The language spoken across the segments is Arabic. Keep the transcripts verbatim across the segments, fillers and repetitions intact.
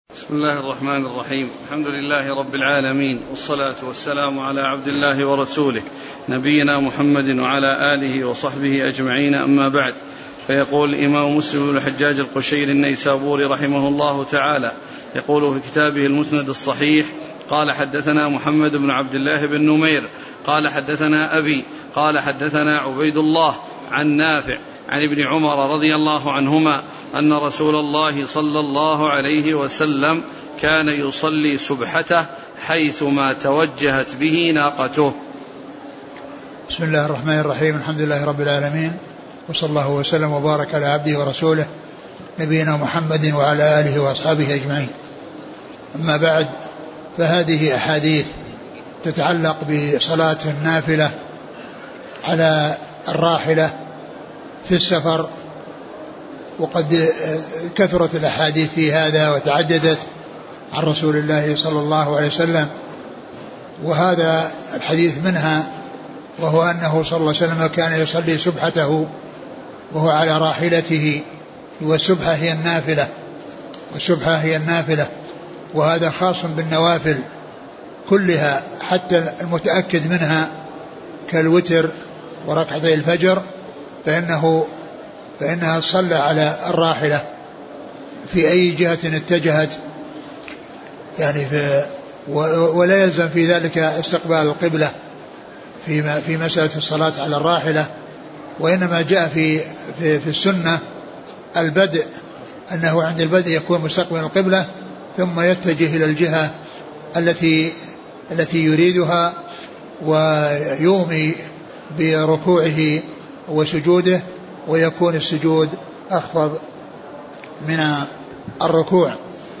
بسم الله الرحمن الرحيم. الحمد لله رب العالمين، والصلاة والسلام على عبد الله ورسوله نبينا محمد وعلى آله وصحبه أجمعين، أما بعد. فيقول الإمام مسلم بن الحجاج القشيري النيسابوري رحمه الله تعالى، يقول في كتابه المسند الصحيح: قال حدثنا محمد بن عبد الله بن نمير قال حدثنا أبي قال حدثنا عبيد الله عن نافع عن ابن عمر رضي الله عنهما أن رسول الله صلى الله عليه وسلم كان يصلي سبحته حيثما توجهت به ناقته. بسم الله الرحمن الرحيم. الحمد لله رب العالمين، وصلى الله وسلم وبارك على عبده ورسوله نبينا محمد وعلى آله وأصحابه أجمعين، أما بعد. فهذه أحاديث تتعلق بصلاة النافلة على الراحلة في السفر، وقد كثرت الأحاديث في هذا وتعددت عن رسول الله صلى الله عليه وسلم، وهذا الحديث منها، وهو أنه صلى الله عليه وسلم كان يصلي سبحته وهو على راحلته، والسبحة هي النافلة والسبحة هي النافلة وهذا خاص بالنوافل كلها حتى المتأكد منها كالوتر وركعتي الفجر، فإنه فإنها صلى على الراحلة في أي جهة اتجهت، يعني في ولا يلزم في ذلك استقبال القبلة في في مسألة الصلاة على الراحلة، وإنما جاء في في, في السنة البدء، أنه عند البدء يكون مستقبل القبلة ثم يتجه إلى الجهة التي التي يريدها، ويومي بركوعه وسجوده، ويكون السجود أخفض من الركوع.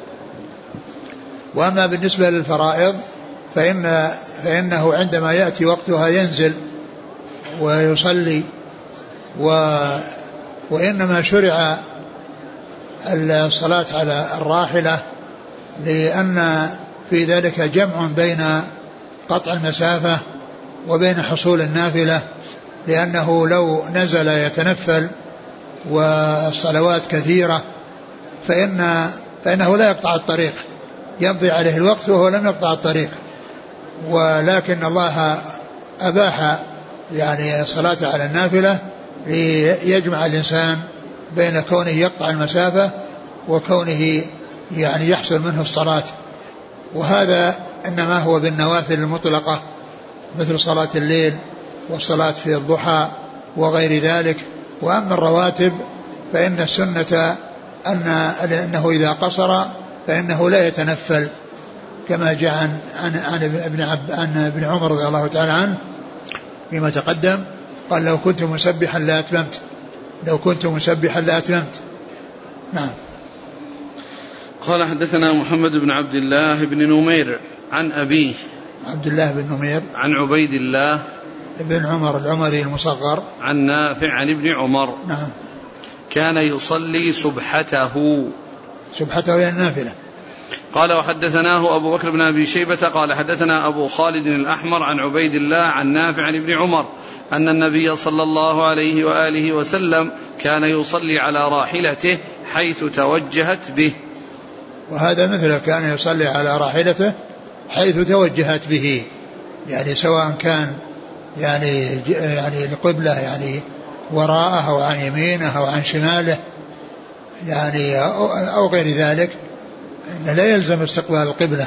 وأما بالنسبة للفرائض فإن فإنه عندما يأتي وقتها ينزل ويصلي، و وإنما شرع الصلاة على الراحلة لأن في ذلك جمع بين قطع المسافة وبين حصول النافلة، لأنه لو نزل يتنفل والصلوات كثيرة فإن فإنه لا يقطع الطريق، يمضي عليه الوقت وهو لم يقطع الطريق، ولكن الله أباح يعني الصلاة على النافلة ليجمع الإنسان بين كونه يقطع المسافة وكونه يعني يحصل منه الصلاة. وهذا إنما هو بالنوافل المطلقة مثل صلاة الليل والصلاة في الضحى وغير ذلك. وأما الرواتب فإن السنة أن أنه إذا قصر فإنه لا يتنفل، كما جاء عن عن عن ابن عب عن ابن عمر رضي الله تعالى عنه فيما تقدم، قال: لو كنت مسبحا لا أتممت لو كنت مسبحا لا أتممت. نعم. قال حدثنا محمد بن عبد الله بن نمير عن أبيه عبد الله بن نمير عن عبيد الله ابن عمر العمري المصغر عن نافع عن ابن عمر. نعم. كان يصلي سبحته سبحته هي النافلة. قال وحدثناه أبو بكر بن أبي شيبة قال حدثنا أبو خالد الأحمر عن عبيد الله عن نافع عن ابن عمر أن النبي صلى الله عليه وآله وسلم كان يصلي على راحلته حيث توجهت به. وهذا مثله، كان يصلي على راحلته حيث توجهت به، يعني سواء كان يعني يعني القبلة يعني وراءه أو عن يمينه أو عن شماله يعني أو غير ذلك، إنه لا يلزم استقبال القبلة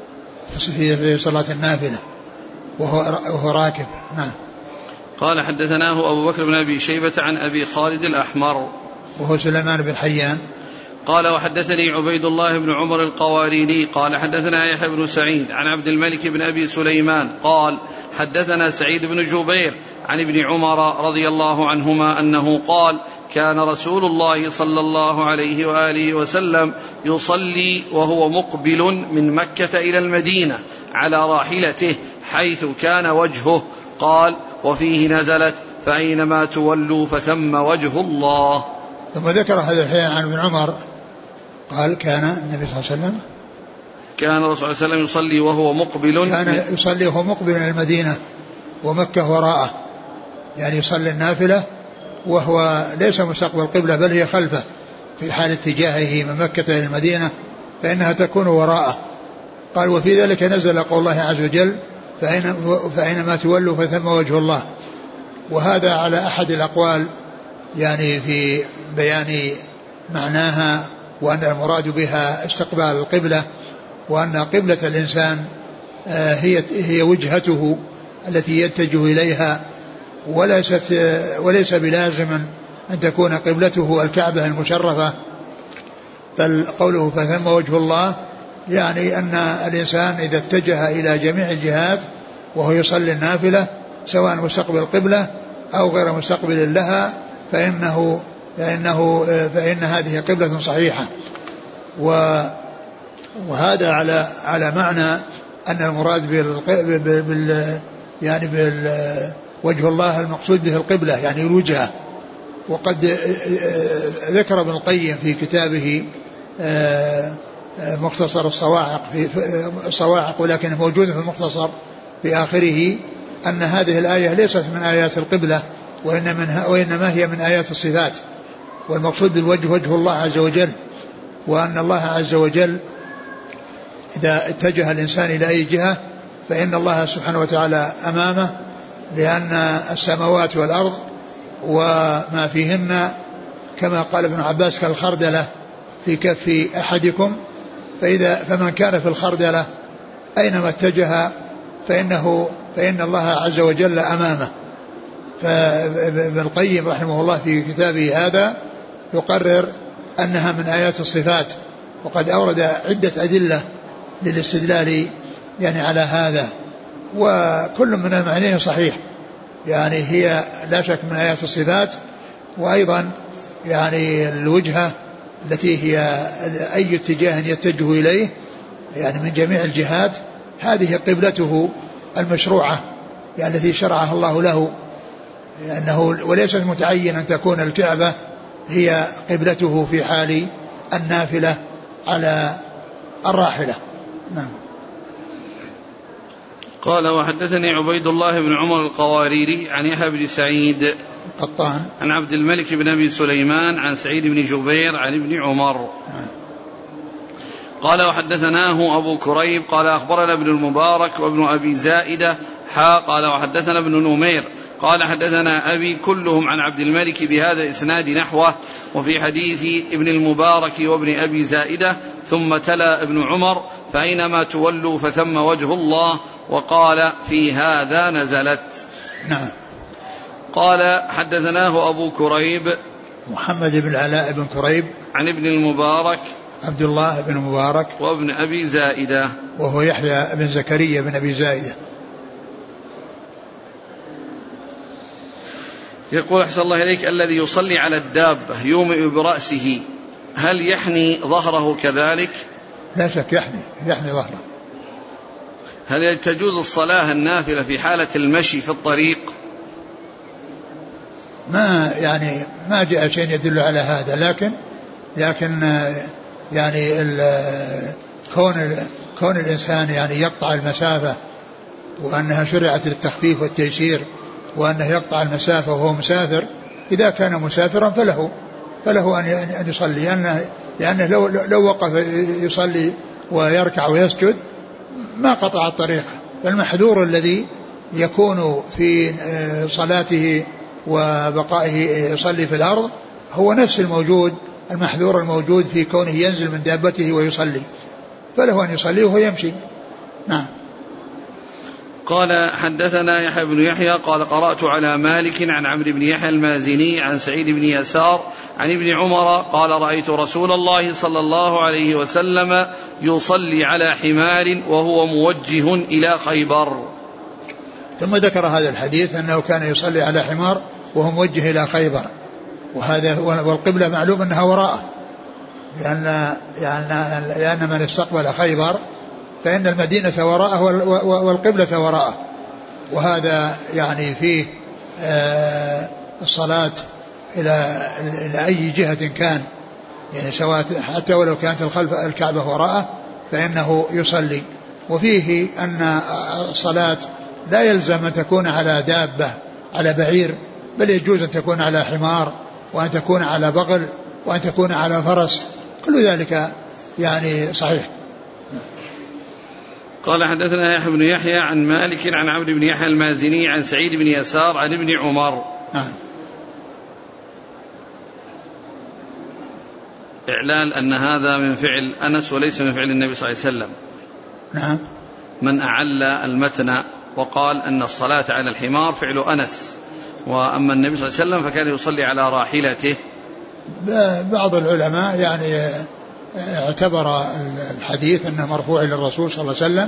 في صلاة النافلة وهو وهو راكب. نعم. قال حدثناه أبو بكر بن أبي شيبة عن أبي خالد الأحمر وهو سليمان بن حيان. قال وحدثني عبيد الله بن عمر القواريري قال حدثنا يحيى بن سعيد عن عبد الملك بن أبي سليمان قال حدثنا سعيد بن جبير عن ابن عمر رضي الله عنهما أنه قال: كان رسول الله صلى الله عليه وآله وسلم يصلي وهو مقبل من مكة إلى المدينة على راحلته حيث كان وجهه. قال: وفيه نزلت: فأينما تولوا فثم وجه الله. ثم ذكر هذا الحديث عن ابن عمر قال: كان النبي صلى الله عليه وسلم كان الرسول صلى الله عليه وسلم يصلي وهو مقبل كان يصلي وهو مقبل إلى المدينة ومكة وراءه، يعني يصلي النافلة وهو ليس مستقبل القبلة بل هي خلفه في حال اتجاهه من مكة إلى المدينة فإنها تكون وراءه. قال وفي ذلك نزل قول الله عز وجل فأين فأينما تولوا فثم وجه الله. وهذا على أحد الأقوال يعني في بيان معناها، وأن المراد بها استقبال القبلة، وأن قبلة الإنسان هي هي وجهته التي يتجه إليها، وليست وليس بلازم أن تكون قبلته الكعبة المشرفة. بل قوله فثم وجه الله يعني أن الإنسان إذا اتجه إلى جميع الجهات وهو يصلي النافلة سواء مستقبل القبلة أو غير مستقبل لها فإنه فإنه فإن هذه قبلة صحيحة. وهذا على على معنى أن المراد بال يعني بالوجه الله المقصود به القبلة يعني الوجهة. وقد ذكر ابن القيم في كتابه مختصر الصواعق في الصواعق ولكن موجود في المختصر في آخره أن هذه الآية ليست من آيات القبلة وإنما هي من آيات الصفات، والمقصود بالوجه وجه الله عز وجل، وأن الله عز وجل إذا اتجه الإنسان إلى أي جهة فإن الله سبحانه وتعالى أمامه، لأن السماوات والأرض وما فيهن كما قال ابن عباس كالخردلة في كف أحدكم، فإذا فمن كان في الخردلة أينما اتجه فإنه فإن الله عز وجل أمامه. فابن القيم رحمه الله في كتابه هذا يقرر أنها من آيات الصفات، وقد أورد عدة أدلة للاستدلال يعني على هذا، وكل من المعنى صحيح، يعني هي لا شك من آيات الصفات. وأيضا يعني الوجهة التي هي أي اتجاه يتجه إليه يعني من جميع الجهات هذه قبلته المشروعة يعني التي شرعها الله له، لأنه وليس متعين أن تكون الكعبة هي قبلته في حال النافلة على الراحلة. نعم. قال وحدثني عبيد الله بن عمر القواريري عن يحيى بن سعيد قطان عن عبد الملك بن أبي سليمان عن سعيد بن جبير عن ابن عمر. نعم. قال وحدثناه أبو كريب قال أخبرنا ابن المبارك وابن أبي زائدة حا قال وحدثنا ابن نمير قال حدثنا أبي كلهم عن عبد الملك بهذا الإسناد نحوه. وفي حديث ابن المبارك وابن أبي زائدة ثم تلا ابن عمر فأينما تولوا فثم وجه الله، وقال في هذا نزلت. نعم. قال حدثناه أبو كريب محمد بن العلاء بن كريب عن ابن المبارك عبد الله بن مبارك وابن أبي زائدة وهو يحيى بن زكريا بن أبي زائدة. يقول أحسن الله إليك الذي يصلي على الدابة يومئ برأسه هل يحني ظهره كذلك؟ لا شك يحني يحني ظهره. هل تجوز الصلاة النافلة في حالة المشي في الطريق؟ ما يعني ما جاء شيء يدل على هذا، لكن لكن يعني كون كون الإنسان يعني يقطع المسافة وأنها شرعت للتخفيف والتيسير وأنه يقطع المسافة وهو مسافر، إذا كان مسافرا فله فله أن يصلي، لأنه, لأنه لو, لو وقف يصلي ويركع ويسجد ما قطع الطريق. فالمحذور الذي يكون في صلاته وبقائه يصلي في الأرض هو نفس الموجود المحذور الموجود في كونه ينزل من دابته ويصلي، فله أن يصلي وهو يمشي. نعم. قال حدثنا يحيى بن يحيى قال قرأت على مالك عن عمرو بن يحيى المازني عن سعيد بن يسار عن ابن عمر قال رأيت رسول الله صلى الله عليه وسلم يصلي على حمار وهو موجه إلى خيبر. ثم ذكر هذا الحديث أنه كان يصلي على حمار وهو موجه إلى خيبر، وهذا والقبلة معلوم أنها وراءه، لأن, لأن, لأن من استقبل خيبر فإن المدينة وراءه والقبلة وراءه، وهذا يعني فيه الصلاة إلى أي جهة كان، يعني سواء حتى ولو كانت الخلف الكعبة وراءه فإنه يصلي. وفيه أن الصلاة لا يلزم أن تكون على دابة على بعير، بل يجوز أن تكون على حمار وأن تكون على بغل وأن تكون على فرس، كل ذلك يعني صحيح. قال حدثنا يحيى بن يحيى عن مالك عن عمرو بن يحيى المازني عن سعيد بن يسار عن ابن عمر. نعم. إعلان أن هذا من فعل أنس وليس من فعل النبي صلى الله عليه وسلم. نعم. من أعل المتن وقال أن الصلاة على الحمار فعل أنس، وأما النبي صلى الله عليه وسلم فكان يصلي على راحلته. بعض العلماء يعني اعتبر الحديث أنه مرفوع للرسول صلى الله عليه وسلم،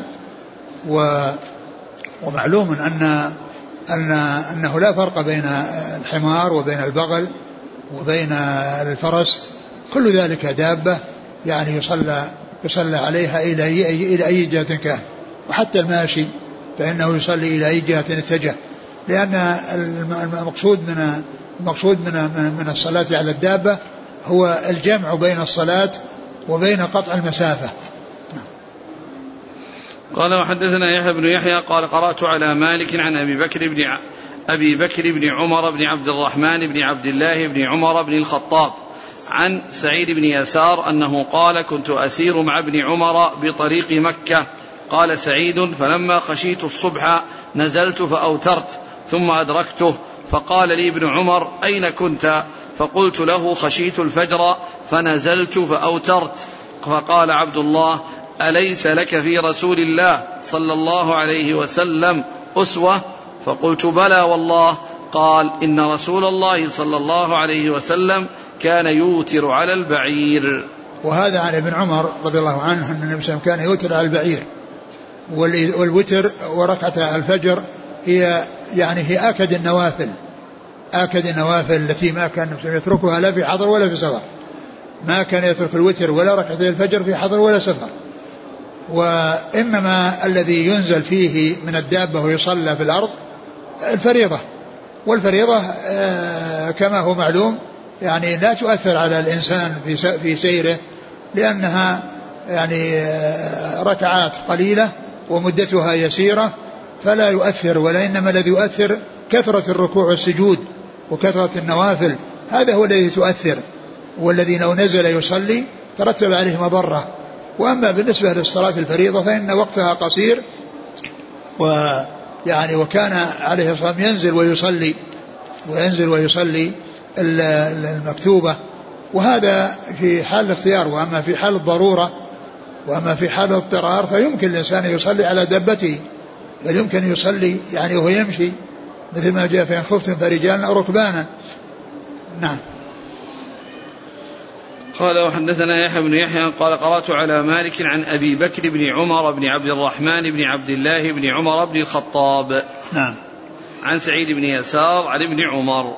ومعلوم أن أن أنه لا فرق بين الحمار وبين البغل وبين الفرس، كل ذلك دابة يعني يصلى يصلى عليها إلى أي إلى أي جهة كان، وحتى الماشي فإنه يصلي إلى أي جهة اتجه، لأن المقصود من المقصود من من الصلاة على الدابة هو الجمع بين الصلاة وبين قطع المسافة. قال وحدثنا يحيى بن يحيى قال قرأت على مالك عن أبي بكر بن أبي بكر بن عمر بن عبد الرحمن بن عبد الله بن عمر بن الخطاب عن سعيد بن يسار أنه قال كنت أسير مع ابن عمر بطريق مكة. قال سعيد فلما خشيت الصبح نزلت فأوترت ثم أدركته، فقال لي ابن عمر أين كنت؟ فقلت له خشيت الفجر فنزلت فأوترت. فقال عبد الله أليس لك في رسول الله صلى الله عليه وسلم أسوة؟ فقلت بلى والله. قال إن رسول الله صلى الله عليه وسلم كان يوتر على البعير. وهذا عن ابن عمر رضي الله عنه أن النبي صلى الله عليه وسلم كان يوتر على البعير، والوتر وركعة الفجر هي يعني هي آكد النوافل آكد النوافل التي ما كان النبي يتركها لا في حضر ولا في سفر، ما كان يترك الوتر ولا ركعة الفجر في حضر ولا سفر، وإنما الذي ينزل فيه من الدابة ويصلى في الأرض الفريضة، والفريضة كما هو معلوم يعني لا تؤثر على الإنسان في سيره، لأنها يعني ركعات قليلة ومدتها يسيرة فلا يؤثر، ولا إنما الذي يؤثر كثرة الركوع والسجود وكثرة النوافل، هذا هو الذي تؤثر، والذي لو نزل يصلي ترتب عليه مضرة. وأما بالنسبة للصلاة الفريضة فإن وقتها قصير، ويعني وكان عليه الصلاة والسلام ينزل ويصلي وينزل ويصلي المكتوبة، وهذا في حال الاختيار. وأما في حال الضرورة وأما في حال الاضطرار فيمكن الإنسان يصلي على دابته، بل يمكن يصلي يعني وهو يمشي، مثل ما جاء فإن خفتم فرجالا أو ركبانا. نعم. قال وحدثنا يحيى بن يحيى قال قرأت على مالك عن أبي بكر بن عمر بن عبد الرحمن بن عبد الله بن عمر بن الخطاب. نعم. عن سعيد بن يسار عن ابن عمر.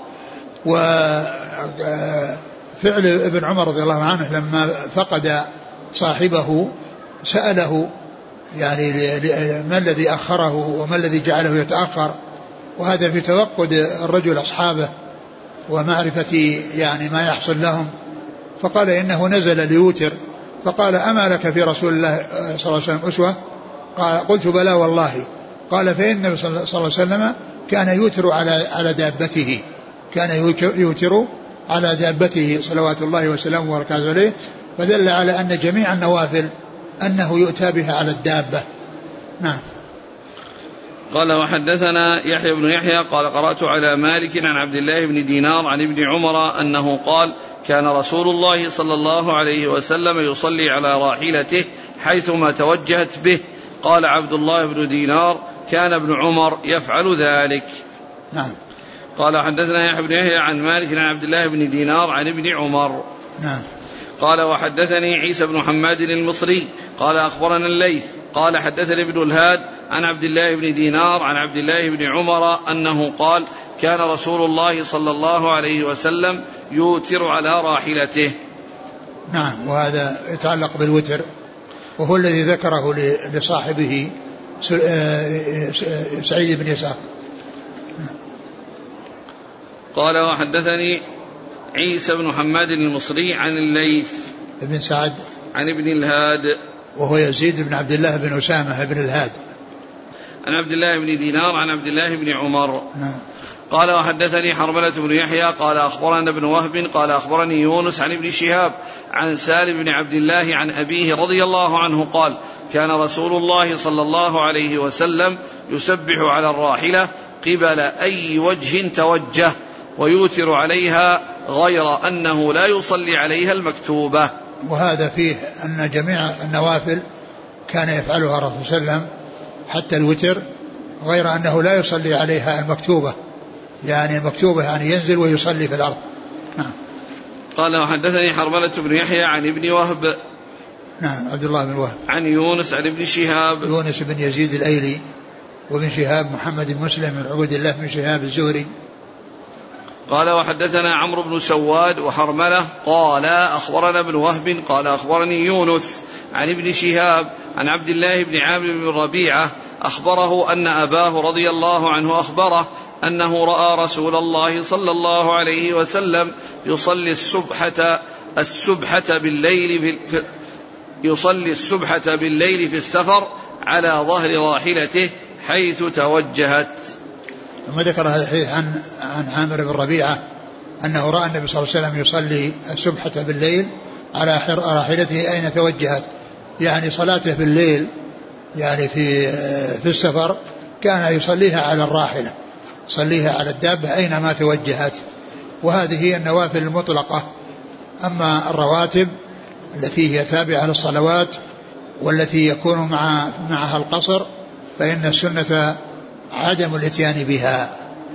وفعل ابن عمر رضي الله عنه لما فقد صاحبه سأله يعني ما الذي أخره وما الذي جعله يتأخر، وهذا في توقد الرجل أصحابه ومعرفة يعني ما يحصل لهم، فقال إنه نزل ليوتر، فقال أما لك في رسول الله صلى الله عليه وسلم أسوة؟ قال قلت بلى والله. قال فإن النبي صلى الله عليه وسلم كان يوتر على على دابته كان يوتر على دابته صلوات الله وسلامه وبركاته عليه، فدل على أن جميع النوافل أنه يؤتى بها على الدابة. نعم. قال وحدثنا يحيى بن يحيى قال قرأت على مالك عن عبد الله بن دينار عن ابن عمر أنه قال كان رسول الله صلى الله عليه وسلم يصلي على راحلته حيثما توجهت به. قال عبد الله بن دينار كان ابن عمر يفعل ذلك. نعم. قال حدثنا يحيى بن يحيى عن مالك عن عبد الله بن دينار عن ابن عمر. نعم. قال وحدثني عيسى بن حماد المصري قال أخبرنا الليث قال حدثني ابن الهاد عن عبد الله بن دينار عن عبد الله بن عمر أنه قال كان رسول الله صلى الله عليه وسلم يوتر على راحلته. نعم. وهذا يتعلق بالوتر، وهو الذي ذكره لصاحبه سعيد بن يسار. قال وحدثني عيسى بن حماد المصري عن الليث بن سعد عن ابن الهاد وهو يزيد بن عبد الله بن أسامة بن الهاد عن عبد الله بن دينار عن عبد الله بن عمر. نعم. قال وحدثني حرملة بن يحيى قال أخبرنا ابن وهب قال أخبرني يونس عن ابن شهاب عن سالم بن عبد الله عن أبيه رضي الله عنه قال كان رسول الله صلى الله عليه وسلم يسبح على الراحلة قبل أي وجه توجه ويوتر عليها غير أنه لا يصلي عليها المكتوبة. وهذا فيه أن جميع النوافل كان يفعلها الرسول صلى الله عليه وسلم حتى الوتر، غير أنه لا يصلي عليها المكتوبة، يعني المكتوبة يعني ينزل ويصلي في الأرض. نعم. قال وحدثني حرملة بن يحيى عن ابن وهب نعم عبد الله بن وهب عن يونس عن ابن شهاب يونس بن يزيد الأيلي، وابن شهاب محمد بن مسلم بن عبد الله بن شهاب الزهري. قال وحدثنا عمرو بن سواد وحرملة قال أخبرنا ابن وهب قال أخبرني يونس عن ابن شهاب عن عبد الله بن عامر بن ربيعة أخبره أن أباه رضي الله عنه أخبره أنه رأى رسول الله صلى الله عليه وسلم يصلي السبحة السبحة بالليل في يصلي السبحة بالليل في السفر على ظهر راحلته حيث توجهت. ثم ذكر هذا الحديث عن عن عامر بن ربيعة أنه رأى النبي صلى الله عليه وسلم يصلي السبحة بالليل على راحلته أين توجهت، يعني صلاته بالليل يعني في في السفر كان يصليها على الراحلة، يصليها على الدابة أينما توجهت. وهذه هي النوافل المطلقة. أما الرواتب التي هي تابعة للصلوات والتي يكون مع معها القصر فإن السنة عدم الاتيان بها.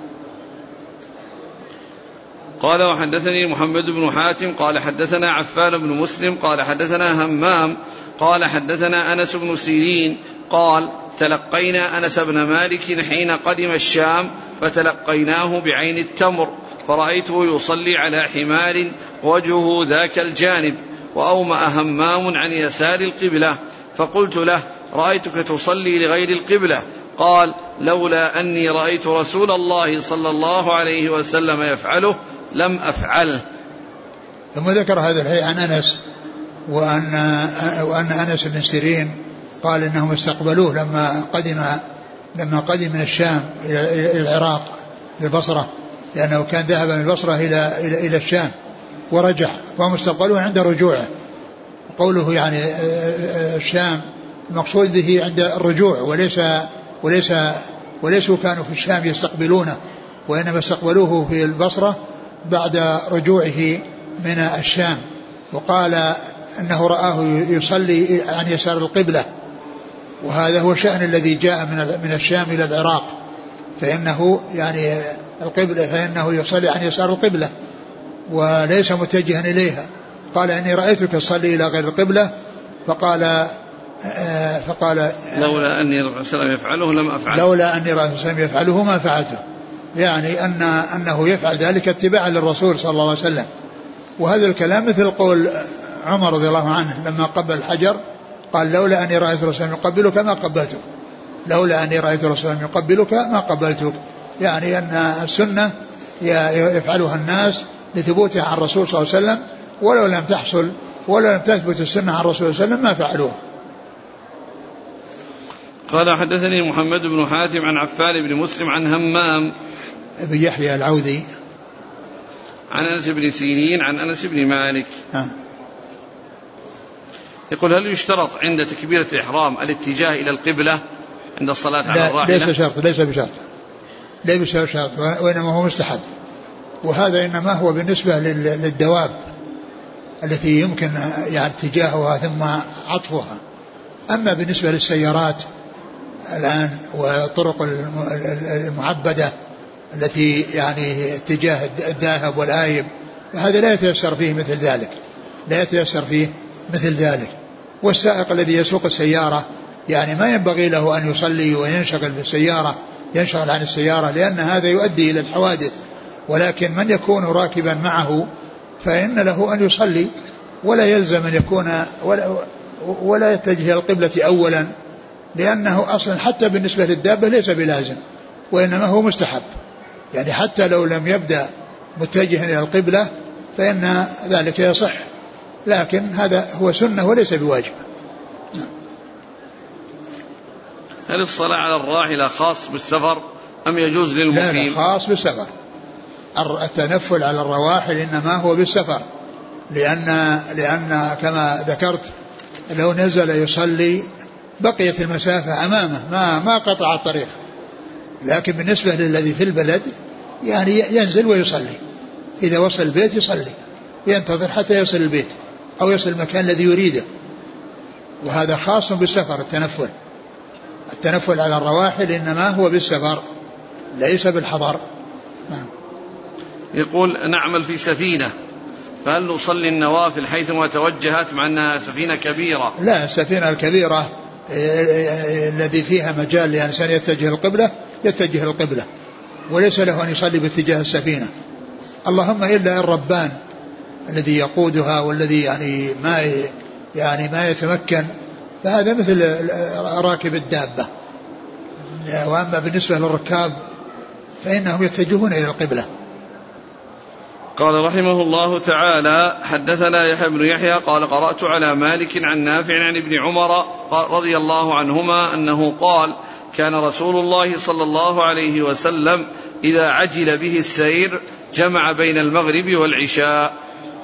قال وحدثني محمد بن حاتم قال حدثنا عفان بن مسلم قال حدثنا همام قال حدثنا أنس بن سيرين قال تلقينا أنس بن مالك حين قدم الشام فتلقيناه بعين التمر فرأيته يصلي على حمار وجهه ذاك الجانب وأومأ همام عن يسار القبلة فقلت له رأيتك تصلي لغير القبلة قال لولا أني رأيت رسول الله صلى الله عليه وسلم يفعله لم أفعله. ثم ذكر هذا الحديث عن أنس وأن, وأن أنس بن سيرين قال إنهم استقبلوه لما قدم لما قدم من الشام إلى العراق البصرة، لأنه كان ذهب من البصرة إلى إلى إلى الشام ورجع، فهم استقبلوه عند رجوعه. قوله يعني الشام المقصود به عند الرجوع، وليس وليس وليسوا كانوا في الشام يستقبلونه، وإنما استقبلوه في البصرة بعد رجوعه من الشام. وقال أنه رآه يصلي عن يسار القبلة، وهذا هو الشأن الذي جاء من من الشام إلى العراق، فإنه يعني القبلة فإنه يصلي عن يسار القبلة وليس متجها إليها. قال إني رأيتك تصلي إلى غير القبلة، فقال آه فقال لولا أني رأيت وسلم يفعله لم أفعله لولا أني رأيت وسلم يفعله ما فعلته، يعني أن أنه يفعل ذلك اتباعا للرسول صلى الله عليه وسلم. وهذا الكلام مثل قول عمر رضي الله عنه لما قبل الحجر قال لولا أني رأيت رسولا يقبلك ما قبلتك، لولا أني رأيت رسولا يقبلك ما قبلتك، يعني أن السنة يفعلها الناس لثبوتها عن الرسول صلى الله عليه وسلم، ولو لم تحصل ولو لم تثبت السنة عن الرسول صلى الله عليه وسلم ما فعلوه. قال حدثني محمد بن حاتم عن عفان بن مسلم عن همام بن يحيى العودي عن أنس بن سيرين عن أنس بن مالك. ها. يقول هل يشترط عند تكبيرة الإحرام الاتجاه إلى القبلة عند الصلاة على الراحلة؟ ليس شرط ليس بشرط ليس بشرط وإنما هو مستحب. وهذا إنما هو بالنسبة للدواب التي يمكن يعني اتجاهها ثم عطفها. أما بالنسبة للسيارات الآن والطرق المعبدة التي يعني اتجاه الذاهب والآيب هذا لا يتيسر فيه مثل ذلك لا يتيسر فيه مثل ذلك. والسائق الذي يسوق السيارة يعني ما ينبغي له أن يصلي وينشغل بالسيارة ينشغل عن السيارة، لأن هذا يؤدي إلى الحوادث. ولكن من يكون راكبا معه فإن له أن يصلي ولا يلزم أن يكون ولا, ولا يتجه القبلة أولا، لأنه أصلا حتى بالنسبة للدابة ليس بلازم وإنما هو مستحب، يعني حتى لو لم يبدأ متجها إلى القبلة فإن ذلك يصح، لكن هذا هو سنة وليس بواجب. هل الصلاة على الراحلة خاص بالسفر أم يجوز للمقيم؟ لا لا، خاص بالسفر. التنفل على الرواحل إنما هو بالسفر، لأن, لأن كما ذكرت لو نزل يصلي بقيت المسافة أمامه ما, ما قطع الطريق، لكن بالنسبة للذي في البلد يعني ينزل ويصلي، إذا وصل البيت يصلي، ينتظر حتى يصل البيت أو يصل المكان الذي يريده، وهذا خاص بالسفر. التنفل التنفل على الرواحل إنما هو بالسفر ليس بالحضر. نعم. يقول نعمل في سفينة، فهل نصلي النوافل حيثما توجهت مع أنها سفينة كبيرة؟ لا، السفينة الكبيرة الذي فيها مجال لإنسان يتجه القبلة يتجه القبلة، وليس له أن يصلي باتجاه السفينة، اللهم إلا الربان الذي يقودها والذي يعني ما يعني ما يتمكن، فهذا مثل راكب الدابة. وأما بالنسبة للركاب فإنهم يتجهون إلى القبلة. قال رحمه الله تعالى: حدثنا يحيى بن يحيى قال قرأت على مالك عن نافع عن ابن عمر رضي الله عنهما أنه قال: كان رسول الله صلى الله عليه وسلم إذا عجل به السير جمع بين المغرب والعشاء.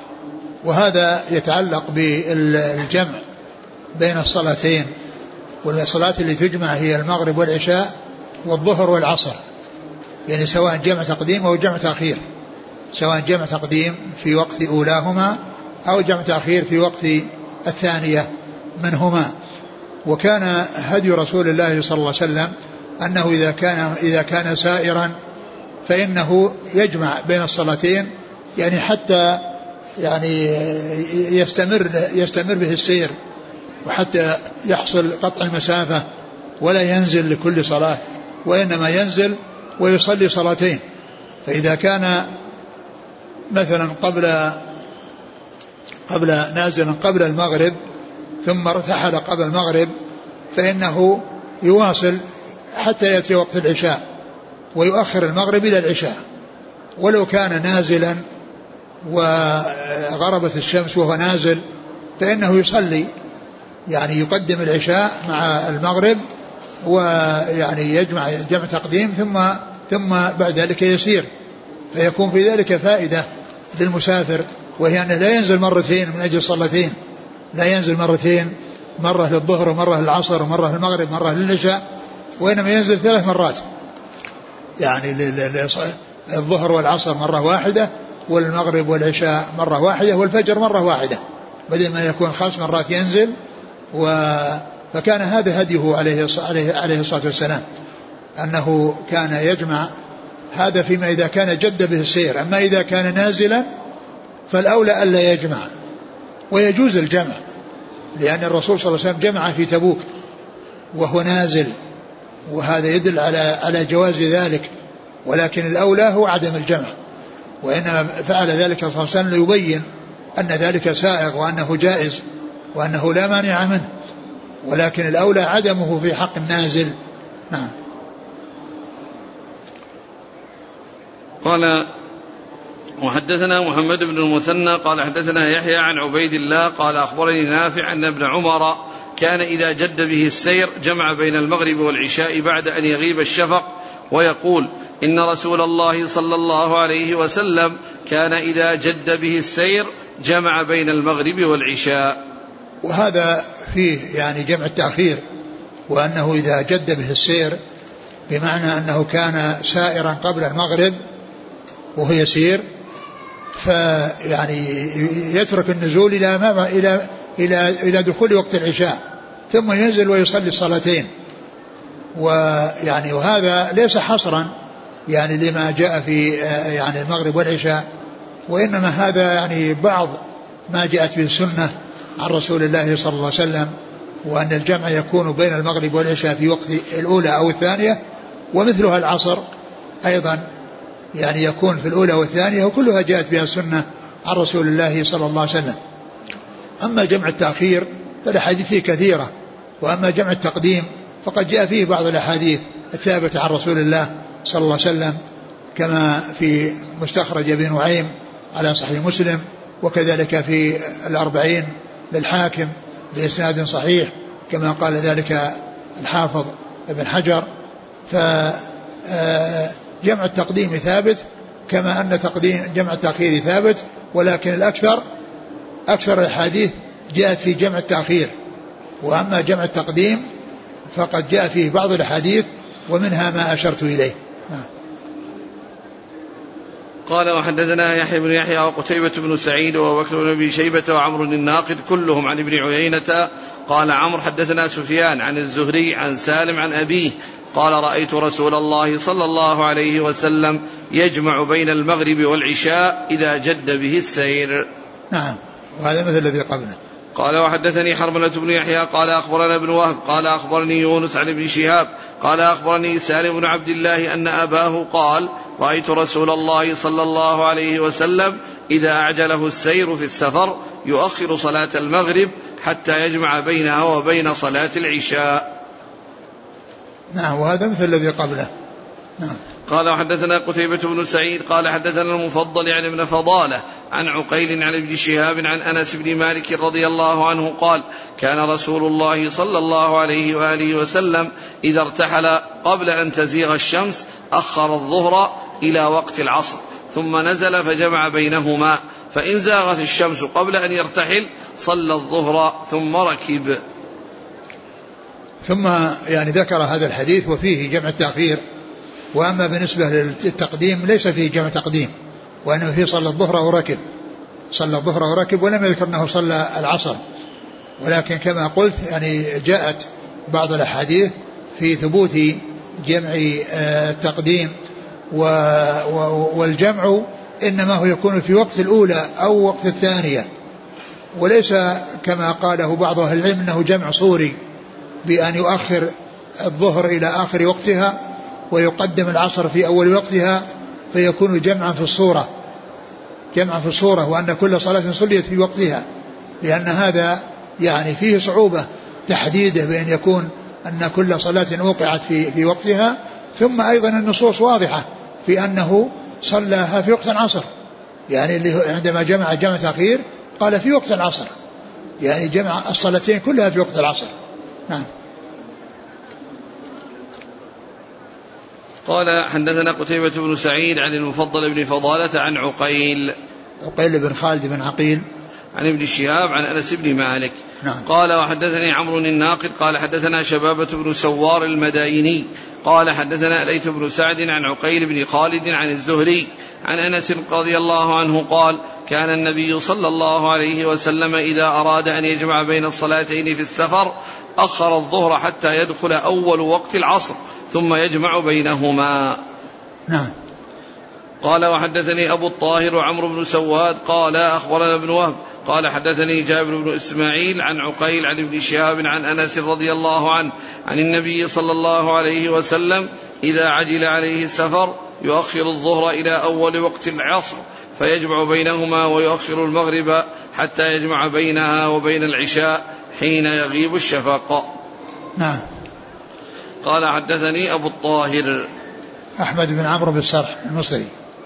وهذا يتعلق بالجمع بين الصلاتين، والصلاة اللي تجمع هي المغرب والعشاء والظهر والعصر، يعني سواء جمع تقديم أو جمع تأخير، سواء جمع تقديم في وقت أولاهما أو جمع تأخير في وقت الثانية منهما. وكان هدي رسول الله صلى الله عليه وسلم أنه إذا كان, إذا كان سائرا فإنه يجمع بين الصلاتين، يعني حتى يعني يستمر, يستمر به السير، وحتى يحصل قطع المسافة، ولا ينزل لكل صلاة، وإنما ينزل ويصلي صلاتين. فإذا كان مثلا قبل قبل نازلا قبل المغرب ثم ارتحل قبل المغرب فإنه يواصل حتى يأتي وقت العشاء ويؤخر المغرب إلى العشاء. ولو كان نازلا وغربت الشمس وهو نازل فإنه يصلي، يعني يقدم العشاء مع المغرب، ويعني يجمع جمع تقديم ثم ثم بعد ذلك يسير، فيكون في ذلك فائدة للمسافر، وهي أنه لا ينزل مرتين من أجل صلاتين، لا ينزل مرتين، مرة للظهر ومرة للعصر ومرة للمغرب مرة للعشاء، وإنما ينزل ثلاث مرات، يعني الظهر والعصر مرة واحدة، والمغرب والعشاء مرة واحدة، والفجر مرة واحدة، بدل ما يكون خمس مرات ينزل. و فكان هذا هديه عليه عليه الصلاة والسلام، أنه كان يجمع هذا فيما إذا كان جد به السير. أما إذا كان نازلا فالأولى ألا يجمع، ويجوز الجمع، لأن الرسول صلى الله عليه وسلم جمع في تبوك وهو نازل، وهذا يدل على على جواز ذلك، ولكن الأولى هو عدم الجمع، وإنما فعل ذلك صلى الله عليه وسلم ليبين أن ذلك سائغ وأنه جائز وأنه لا مانع منه، ولكن الأولى عدمه في حق النازل. نعم. قال: وحدثنا محمد بن المثنى قال حدثنا يحيى عن عبيد الله قال أخبرني نافع أن ابن عمر كان إذا جد به السير جمع بين المغرب والعشاء بعد أن يغيب الشفق، ويقول: إن رسول الله صلى الله عليه وسلم كان إذا جد به السير جمع بين المغرب والعشاء. وهذا فيه يعني جمع التأخير، وأنه إذا جد به السير بمعنى أنه كان سائرا قبل المغرب وهو يسير، فيعني يترك النزول إلى ما إلى إلى إلى دخول وقت العشاء، ثم ينزل ويصلي الصلاتين. ويعني وهذا ليس حصرا يعني لما جاء في يعني المغرب والعشاء، وإنما هذا يعني بعض ما جاءت به السنة عن رسول الله صلى الله عليه وسلم، وأن الجمع يكون بين المغرب والعشاء في وقت الأولى أو الثانية، ومثلها العصر أيضا يعني يكون في الأولى والثانية، وكلها جاءت بها السنة عن رسول الله صلى الله عليه وسلم. أما جمع التأخير فالأحاديث كثيرة، وأما جمع التقديم فقد جاء فيه بعض الأحاديث الثابتة عن رسول الله صلى الله عليه وسلم، كما في مستخرج ابن نعيم على صحيح مسلم، وكذلك في الأربعين للحاكم بإسناد صحيح، كما قال ذلك الحافظ ابن حجر. جمع التقديم ثابت كما أن تقديم جمع التأخير ثابت، ولكن الأكثر أكثر الحديث جاءت في جمع التأخير، وأما جمع التقديم فقد جاء فيه بعض الحديث ومنها ما أشرت إليه. قال وحدثنا يحيى بن يحيى وقتيبة بن سعيد وبكر بن أبي شيبة وعمرو الناقد كلهم عن ابن عيينة. قال عمرو حدثنا سفيان عن الزهري عن سالم عن أبيه قال رأيت رسول الله صلى الله عليه وسلم يجمع بين المغرب والعشاء إذا جد به السير. نعم، وهذا مثل الذي قبله. قال وحدثني حرملة بن يحيى قال أخبرنا ابن وهب قال أخبرني يونس عن ابن شهاب قال أخبرني سالم بن عبد الله أن أباه قال رأيت رسول الله صلى الله عليه وسلم إذا أعجله السير في السفر يؤخر صلاة المغرب حتى يجمع بينها وبين صلاة العشاء. نعم، وهذا مثل الذي قبله. نعم. قال وحدثنا قتيبة بن سعيد قال حدثنا المفضل يعني ابن فضالة عن عقيل عن ابن شهاب عن أنس بن مالك رضي الله عنه قال كان رسول الله صلى الله عليه وآله وسلم إذا ارتحل قبل أن تزيغ الشمس أخر الظهر إلى وقت العصر ثم نزل فجمع بينهما، فإن زاغت الشمس قبل أن يرتحل صلى الظهر ثم ركب. ثم يعني ذكر هذا الحديث وفيه جمع التأخير، وأما بالنسبة للتقديم ليس فيه جمع تقديم، وإنما فيه صلى الظهر وركب صلى الظهر وركب ولم يذكر أنه صلى العصر، ولكن كما قلت يعني جاءت بعض الأحاديث في ثبوت جمع التقديم، والجمع إنما هو يكون في وقت الأولى أو وقت الثانية، وليس كما قاله بعض أهل العلم أنه جمع صوري بأن يؤخر الظهر إلى آخر وقتها ويقدم العصر في أول وقتها فيكون جمعا في الصورة جمعا في الصورة وأن كل صلاة صليت في وقتها، لأن هذا يعني فيه صعوبة تحديده بأن يكون أن كل صلاة وقعت في, في وقتها. ثم أيضا النصوص واضحة في أنه صلاها في وقت العصر، يعني اللي عندما جمع جمع تأخير قال في وقت العصر، يعني جمع الصلاتين كلها في وقت العصر. نعم. قال حدثنا قتيبة بن سعيد عن المفضل بن فضالة عن عقيل عقيل بن خالد بن عقيل عن ابن شهاب عن أنس بن مالك. نعم. قال وحدثني عمرو الناقد قال حدثنا شبابة بن سوار المدائني قال حدثنا ليث بن سعد عن عقيل بن خالد عن الزهري عن أنس رضي الله عنه قال كان النبي صلى الله عليه وسلم إذا أراد أن يجمع بين الصلاتين في السفر أخر الظهر حتى يدخل أول وقت العصر ثم يجمع بينهما. نعم. قال وحدثني أبو الطاهر وعمرو بن سواد قال أخبرنا ابن وهب قال حدثني جابر بن إسماعيل عن عقيل عن ابن شهاب عن أنس رضي الله عنه عن النبي صلى الله عليه وسلم إذا عجل عليه السفر يؤخر الظهر إلى أول وقت العصر فيجمع بينهما ويؤخر المغرب حتى يجمع بينها وبين العشاء حين يغيب الشفق. نعم. قال حدثني أبو الطاهر أحمد بن عمرو بن الصرح المصري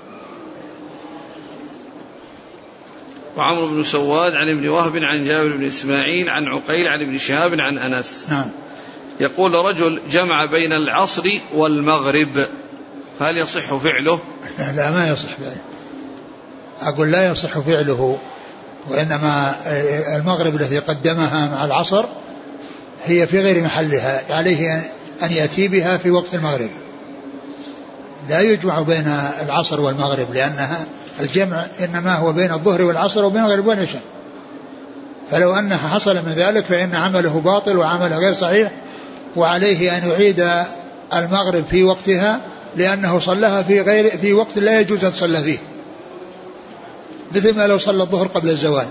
وعمرو بن سواد عن ابن وهب عن جابر بن إسماعيل عن عقيل عن ابن شهاب عن أنس. نعم. يقول رجل جمع بين العصر والمغرب فهل يصح فعله؟ لا ما يصح فعله، أقول لا يصح فعله، وإنما المغرب التي قدمها مع العصر هي في غير محلها، عليه أن يأتي بها في وقت المغرب، لا يجمع بين العصر والمغرب، لأنها الجمع إنما هو بين الظهر والعصر وبين المغرب والعشاء، فلو أنها حصل من ذلك فإن عمله باطل وعمله غير صحيح، وعليه أن يعيد المغرب في وقتها لأنه صلىها في غير في وقت لا يجوز أن تصلى فيه، مثل ما لو صلى الظهر قبل الزوال.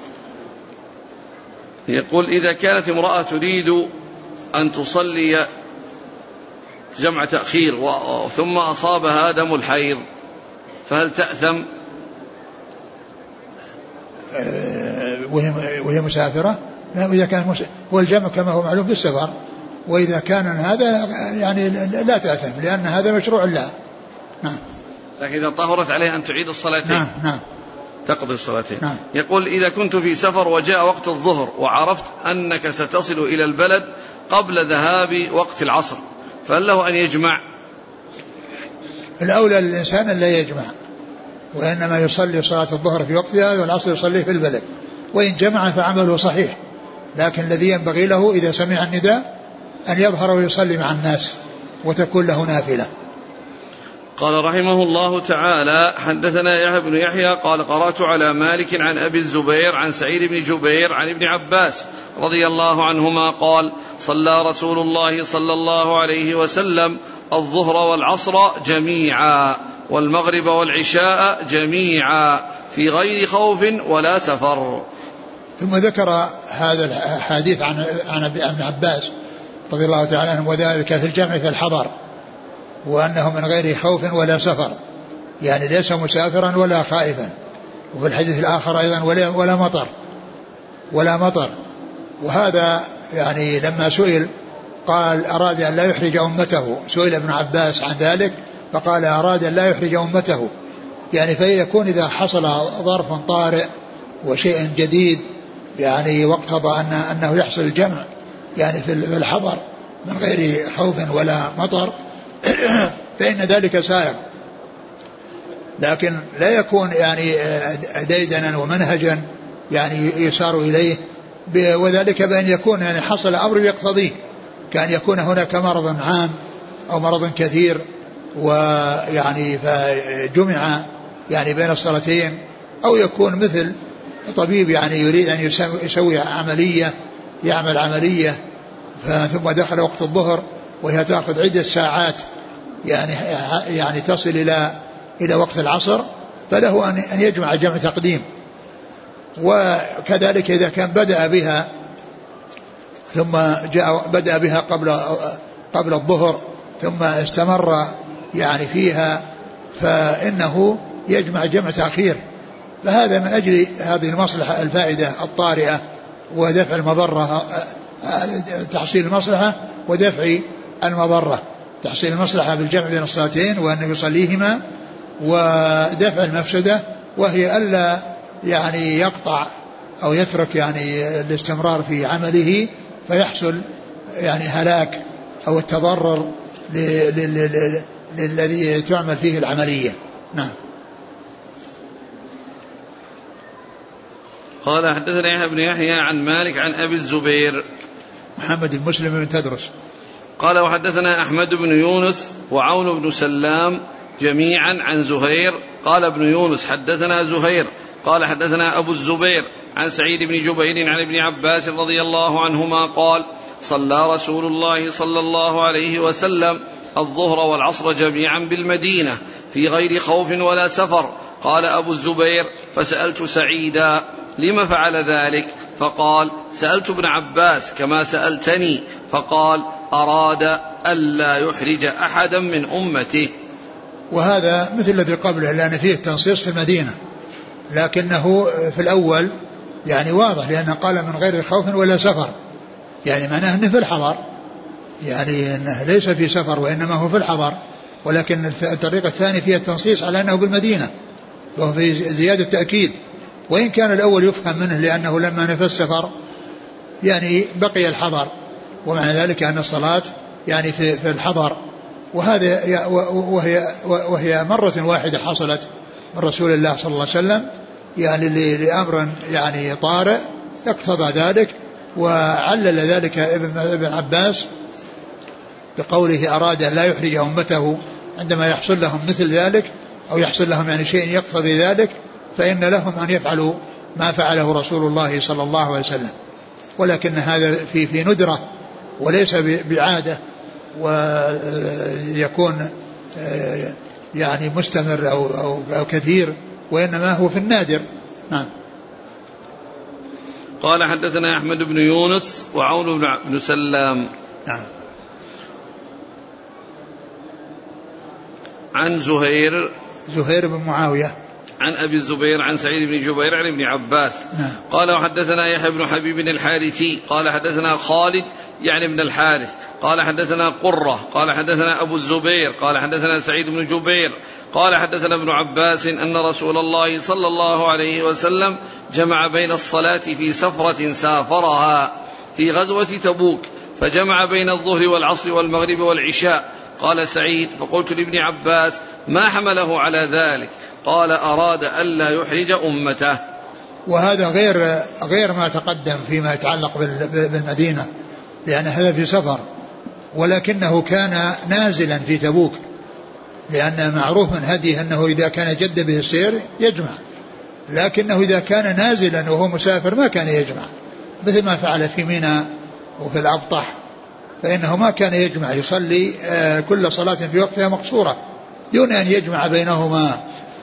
يقول إذا كانت امرأة تريد أن تصلي جمع تأخير ثم أصابها دم الحيض فهل تأثم؟ وهي مسافرة؟ لا، إذا كان والجمع كما هو معلوم في السفر، وإذا كان هذا يعني لا تأثم لأن هذا مشروع لها. نعم. لكن إذا طهرت عليها أن تعيد الصلاتين. نعم. نعم. تقضي الصلاتين. نعم. يقول إذا كنت في سفر وجاء وقت الظهر وعرفت أنك ستصل إلى البلد قبل ذهاب وقت العصر فهل له أن يجمع؟ الأولى للإنسان أن لا يجمع، وإنما يصلي صلاة الظهر في وقتها والعصر يصلي في البلد، وإن جمع فعمله صحيح، لكن الذي ينبغي له إذا سمع النداء أن يظهر ويصلي مع الناس وتكون له نافلة. قال رحمه الله تعالى: حدثنا يحيى بن يحيى قال قرأت على مالك عن أبي الزبير عن سعيد بن جبير عن ابن عباس رضي الله عنهما قال: صلى رسول الله صلى الله عليه وسلم الظهر والعصر جميعا والمغرب والعشاء جميعا في غير خوف ولا سفر. ثم ذكر هذا الحديث عن عن ابن عباس رضي الله تعالى عنه، وذلك في الجمع في الحضر، وأنه من غير خوف ولا سفر، يعني ليس مسافرا ولا خائفا. وفي الحديث الآخر أيضا ولا, ولا مطر ولا مطر. وهذا يعني لما سئل قال أراد أن لا يحرج أمته، سئل ابن عباس عن ذلك فقال أراد أن لا يحرج أمته، يعني فيكون إذا حصل ظرف طارئ وشيء جديد يعني واقتضى أن أنه يحصل الجمع يعني في الحضر من غير خوف ولا مطر فإن ذلك سائغ، لكن لا يكون يعني ديدنا ومنهجا يعني يسار إليه، وذلك بأن يكون يعني حصل أمر يقتضيه، كان يكون هناك مرض عام أو مرض كثير ويعني فجمع يعني بين الصلاتين، أو يكون مثل طبيب يعني يريد أن يسوي عملية يعمل عملية ثم دخل وقت الظهر وهي تأخذ عدة ساعات يعني يعني تصل إلى إلى وقت العصر، فله أن يجمع جمع تقديم. وكذلك إذا كان بدأ بها ثم جاء بدأ بها قبل قبل الظهر ثم استمر يعني فيها فإنه يجمع جمع تأخير، فهذا من أجل هذه المصلحة الفائدة الطارئة ودفع المضرة، تحصيل المصلحة ودفع المضرة، تحصيل المصلحة بالجمع بين الصلاتين وأن يصليهما، ودفع المفسدة وهي ألا يعني يقطع أو يترك يعني الاستمرار في عمله فيحصل يعني هلاك أو التضرر للذي تعمل فيه العملية. نعم. قال حدثنا يحيى بن يحيى عن مالك عن أبي الزبير محمد بن مسلم بن تدرس قال وحدثنا أحمد بن يونس وعون بن سلام جميعا عن زهير قال ابن يونس حدثنا زهير قال حدثنا أبو الزبير عن سعيد بن جبير عن ابن عباس رضي الله عنهما قال صلى رسول الله صلى الله عليه وسلم الظهر والعصر جميعا بالمدينة في غير خوف ولا سفر. قال أبو الزبير فسألت سعيدا لما فعل ذلك؟ فقال سألت ابن عباس كما سألتني، فقال أراد ألا يحرج أحدا من أمته. وهذا مثل الذي قبله لأن فيه تنصيص في المدينة، لكنه في الأول يعني واضح لأنه قال من غير خوف ولا سفر، يعني معناه أنه في الحضر، يعني أنه ليس في سفر وإنما هو في الحضر، ولكن الطريقة الثانية فيها التنصيص على أنه بالمدينة وهو في زيادة تأكيد، وإن كان الأول يفهم منه لأنه لما نفى السفر يعني بقي الحضر، ومعنى ذلك أن الصلاة يعني في, في الحضر، وهذا وهي, وهي مرة واحدة حصلت من رسول الله صلى الله عليه وسلم يعني لأمر يعني طارئ اقتضى ذلك، وعلل ذلك ابن عباس بقوله أراد أن لا يحرج أمته عندما يحصل لهم مثل ذلك أو يحصل لهم يعني شيء يقتضي ذلك، فإن لهم أن يفعلوا ما فعله رسول الله صلى الله عليه وسلم، ولكن هذا في في ندرة وليس بعادة ويكون يعني مستمر أو, أو, أو كثير، وإنما هو في النادر. نعم. قال حدثنا أحمد بن يونس وعون بن سلام نعم. عن زهير زهير بن معاوية عن أبي الزبير عن سعيد بن جبير عن ابن عباس نعم. قال وحدثنا يحيى بن حبيب الحارثي قال حدثنا خالد يعني ابن الحارث قال حدثنا قرة قال حدثنا أبو الزبير قال حدثنا سعيد بن جبير قال حدثنا ابن عباس أن رسول الله صلى الله عليه وسلم جمع بين الصلاة في سفرة سافرها في غزوة تبوك، فجمع بين الظهر والعصر والمغرب والعشاء قال سعيد: فقلت لابن عباس: ما حمله على ذلك؟ قال: أراد ألا يحرج أمته. وهذا غير غير ما تقدم فيما يتعلق بالمدينة، لأن هذا في سفر، ولكنه كان نازلا في تبوك، لأن معروف من هديه أنه إذا كان جد به السير يجمع، لكنه إذا كان نازلا وهو مسافر ما كان يجمع، مثل ما فعل في منى وفي الأبطح، فإنه ما كان يجمع، يصلي كل صلاة في وقتها مقصورة دون أن يجمع بينهما.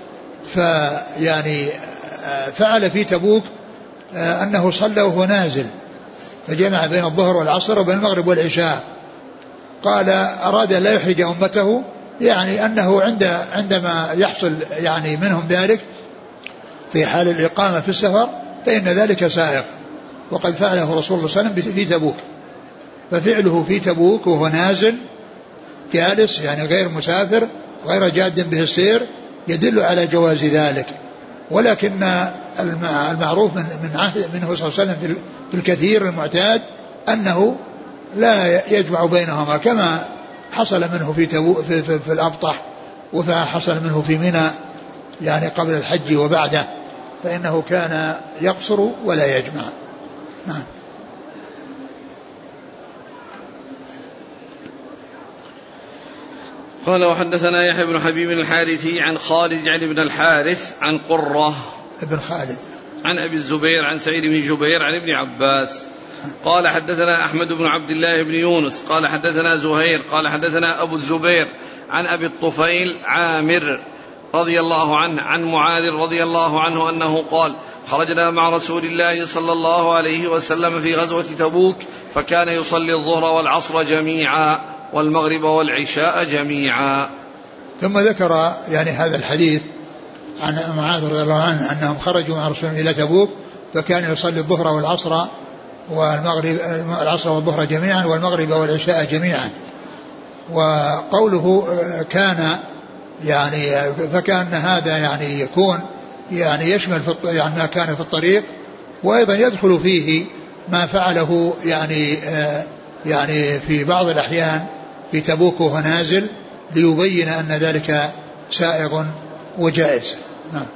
فيعني فعل في تبوك أنه صلى وهو نازل، فجمع بين الظهر والعصر وبين المغرب والعشاء. قال: أراد لا يحرج أمته، يعني أنه عند عندما يحصل يعني منهم ذلك في حال الإقامة في السفر فإن ذلك سائغ، وقد فعله رسول الله صلى الله عليه وسلم في تبوك. ففعله في تبوك وهو نازل جالس، يعني غير مسافر غير جاد به السير، يدل على جواز ذلك. ولكن المعروف من من عهد منه صلى الله عليه وسلم في الكثير المعتاد أنه لا يجمع بينهما، كما حصل منه في تبو في, في, في الأبطح، وحصل منه في منى يعني قبل الحج وبعده، فإنه كان يقصر ولا يجمع. نعم. قال: وحدثنا يحيى بن حبيب الحارثي عن خالد يعني بن الحارث عن قرة ابن خالد عن أبي الزبير عن سعيد بن جبير عن ابن عباس قال: حدثنا أحمد بن عبد الله بن يونس قال حدثنا زهير قال حدثنا أبو الزبير عن أبي الطفيل عامر رضي الله عنه عن معاذ رضي الله عنه أنه قال: خرجنا مع رسول الله صلى الله عليه وسلم في غزوة تبوك، فكان يصلي الظهر والعصر جميعا والمغرب والعشاء جميعا. ثم ذكر يعني هذا الحديث عن معاذ رضي الله عنه أنهم خرجوا مع رسول الله إلى تبوك، فكان يصلي الظهر والعصر والمغرب العصر والظهر جميعا والمغرب والعشاء جميعا. وقوله كان يعني فكان هذا يعني يكون يعني يشمل في يعني ما كان في الطريق، وأيضا يدخل فيه ما فعله يعني يعني في بعض الأحيان في تبوك وهو نازل، ليبين أن ذلك سائغ وجائز. نعم.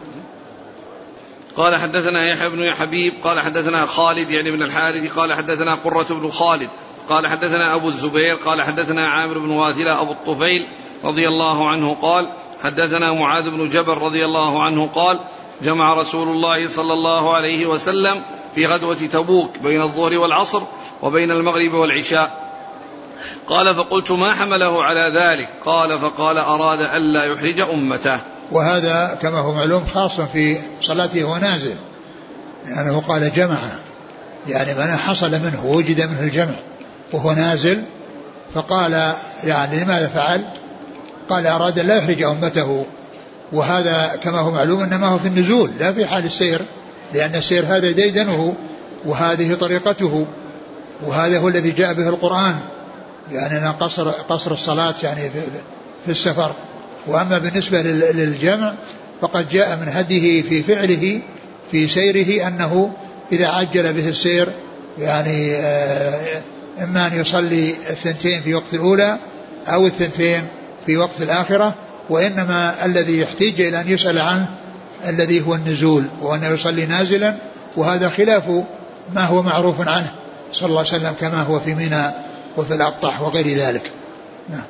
قال: حدثنا يحيى بن حبيب قال حدثنا خالد يعني بن الحارث قال حدثنا قرة بن خالد قال حدثنا أبو الزبير قال حدثنا عامر بن واثلة أبو الطفيل رضي الله عنه قال حدثنا معاذ بن جبل رضي الله عنه قال: جمع رسول الله صلى الله عليه وسلم في غزوة تبوك بين الظهر والعصر وبين المغرب والعشاء. قال: فقلت: ما حمله على ذلك؟ قال: فقال: أراد ألا يحرج أمته. وهذا كما هو معلوم خاص في صلاته وهو نازل، لأنه قال جمع، يعني من حصل منه ووجد منه الجمع وهو نازل، فقال يعني لماذا فعل؟ قال: أراد لا يحرج أمته. وهذا كما هو معلوم إنما هو في النزول لا في حال السير، لأن السير هذا ديدنه وهذه طريقته، وهذا هو الذي جاء به القرآن، يعني قصر, قصر الصلاة يعني في السفر. وأما بالنسبة للجمع فقد جاء من هديه في فعله في سيره أنه إذا عجل به السير يعني إما أن يصلي الثنتين في وقت الأولى أو الثنتين في وقت الآخرة، وإنما الذي يحتاج إلى أن يسأل عنه الذي هو النزول، وأنه يصلي نازلا، وهذا خلاف ما هو معروف عنه صلى الله عليه وسلم كما هو في منى وفي الأبطح وغير ذلك. نعم.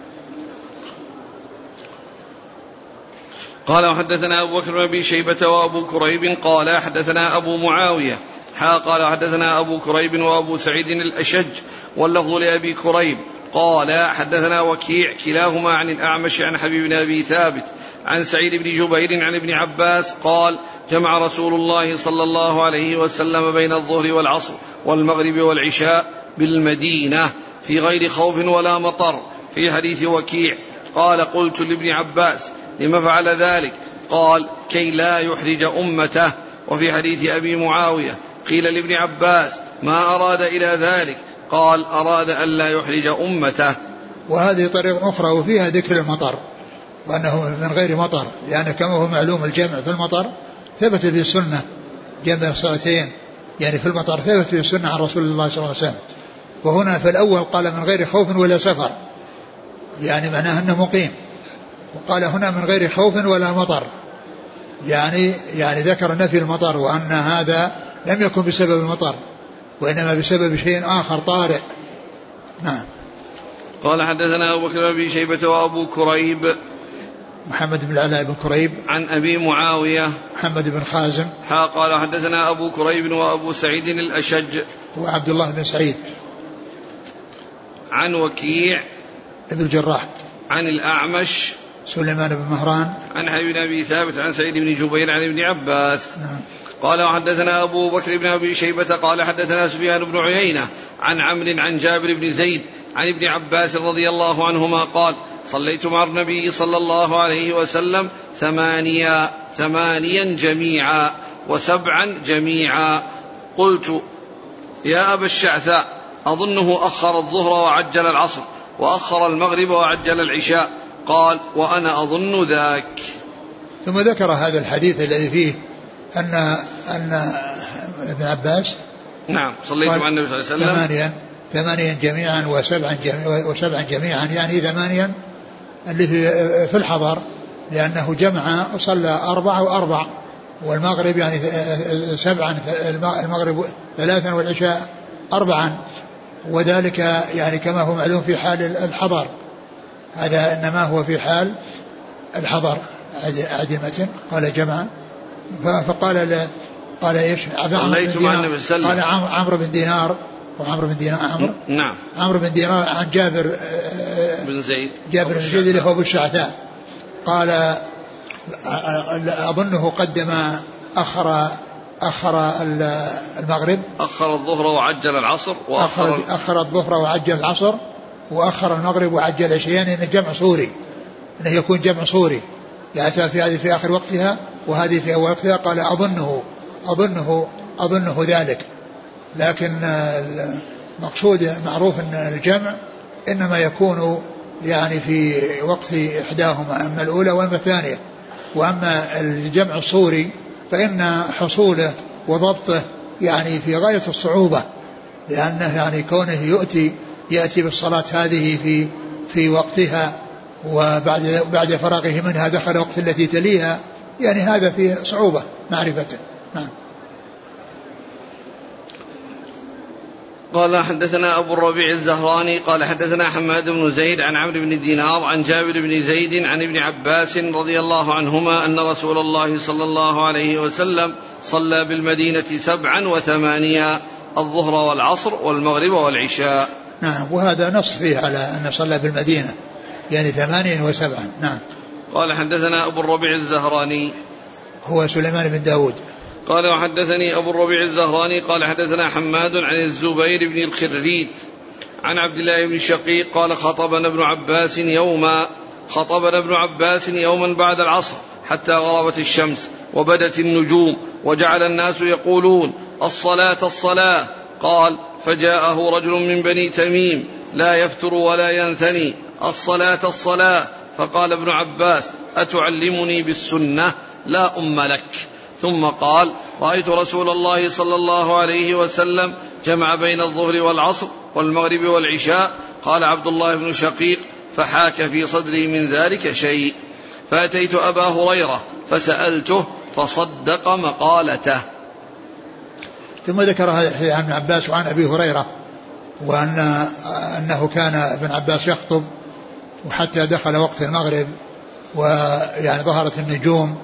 قال: وحدثنا أبو بكر بن أبي شيبة وأبو كريب قال حدثنا أبو معاوية حا قال حدثنا أبو كريب وأبو سعيد الأشج واللفظ لأبي كريب قال حدثنا وكيع كلاهما عن الأعمش عن حبيب بن أبي ثابت عن سعيد بن جبير عن ابن عباس قال: جمع رسول الله صلى الله عليه وسلم بين الظهر والعصر والمغرب والعشاء بالمدينة في غير خوف ولا مطر. في حديث وكيع قال: قلت لابن عباس: لما فعل ذلك؟ قال: كي لا يحرج أمته. وفي حديث أبي معاوية قيل لابن عباس: ما أراد إلى ذلك؟ قال: أراد ألا يحرج أمته. وهذه طريقة أخرى وفيها ذكر المطر، وأنه من غير مطر، لأن كما هو معلوم الجمع في المطر ثبت في السنة، جمع الصلاتين يعني في المطر ثبت في السنة عن رسول الله صلى الله عليه وسلم. وهنا في الأول قال من غير خوف ولا سفر، يعني معناه أنه مقيم. وقال هنا من غير خوف ولا مطر، يعني يعني ذكر نفي المطر، وأن هذا لم يكن بسبب المطر وإنما بسبب شيء آخر طارئ. نعم. قال حدثنا أبو بكر بن شيبة وأبو كريب محمد بن العلاء بن كريب عن أبي معاوية محمد بن خازم حا قال حدثنا أبو كريب وأبو سعيد الأشج وعبد الله بن سعيد عن وكيع ابن الجراح عن الأعمش سليمان بن مهران عن حبيب أبي ثابت عن سعيد بن جبير عن ابن عباس. نعم. قال وحدثنا أبو بكر بن أبي شيبة قال حدثنا سفيان بن عيينة عن عمرو عن جابر بن زيد عن ابن عباس رضي الله عنهما قال صليت مع النبي صلى الله عليه وسلم ثمانيا ثمانيا جميعا وسبعا جميعا. قلت يا أبا الشعثاء أظنه أخر الظهر وعجل العصر وأخر المغرب وعجل العشاء. قال وأنا أظن ذاك. ثم ذكر هذا الحديث الذي فيه أن أن ابن عباس نعم صليت مع النبي صلى الله عليه وسلم ثمانيا ثمانيا جميعا وسبعا جميعا, وسبعا جميعا يعني ثمانيا اللي في في الحضر، لأنه جمع وصلى أربع وأربع، والمغرب يعني سبعا المغرب ثلاثا والعشاء أربعا، وذلك يعني كما هو معلوم في حال الحضر، هذا إنما هو في حال الحضر. أعد المتن. قال جمع فقال قال ايش؟ صليت مع النبي صلى الله عليه وسلم. قال عمرو بن دينار وعمرو بن دينار عمرو نعم عمرو بن دينار عن جابر بن زيد جابر بن زيد اللي هو ابو الشعثاء قال اظنه قدم اخر اخر المغرب اخر الظهر وعجل العصر واخر اخر الظهر وعجل العصر واخر المغرب وعجل العشاء، يعني انه جمع صوري، انه يكون جمع صوري يأتى في هذه في آخر وقتها وهذه في أول وقتها. قال أظنه أظنه أظنه ذلك، لكن المقصود معروف أن الجمع إنما يكون يعني في وقت إحداهما، أما الأولى وأما الثانية. وأما الجمع الصوري فإن حصوله وضبطه يعني في غاية الصعوبة، لأنه يعني كونه يؤتي يأتي بالصلاة هذه في في وقتها وبعد بعد فراغه منها دخل وقت التي تليها، يعني هذا فيه صعوبة معرفته. نعم. قال حدثنا أبو الربيع الزهراني قال حدثنا حماد بن زيد عن عمرو بن دينار عن جابر بن زيد عن ابن عباس رضي الله عنهما أن رسول الله صلى الله عليه وسلم صلى بالمدينة سبعا وثمانيا الظهر والعصر والمغرب والعشاء. نعم. وهذا نص فيه على أن صلى بالمدينة يعني ثمانيا وسبعا. نعم. قال حدثنا أبو الربيع الزهراني هو سليمان بن داود. قال وحدثني أبو الربيع الزهراني قال حدثنا حماد عن الزبير بن الخريت عن عبد الله بن شقيق قال خطبنا ابن عباس يوما خطبنا ابن عباس يوما بعد العصر حتى غربت الشمس وبدت النجوم وجعل الناس يقولون الصلاة الصلاة. قال فجاءه رجل من بني تميم لا يفتر ولا ينثني الصلاة الصلاة، فقال ابن عباس أتعلمني بالسنة لا أم لك. ثم قال رأيت رسول الله صلى الله عليه وسلم جمع بين الظهر والعصر والمغرب والعشاء. قال عبد الله بن شقيق فحاك في صدري من ذلك شيء، فأتيت أبا هريرة فسألته فصدق مقالته. ثم ذكر هذا عن ابن عباس وعن أبي هريرة وأن أنه كان ابن عباس يخطب وحتى دخل وقت المغرب ويعني ظهرت النجوم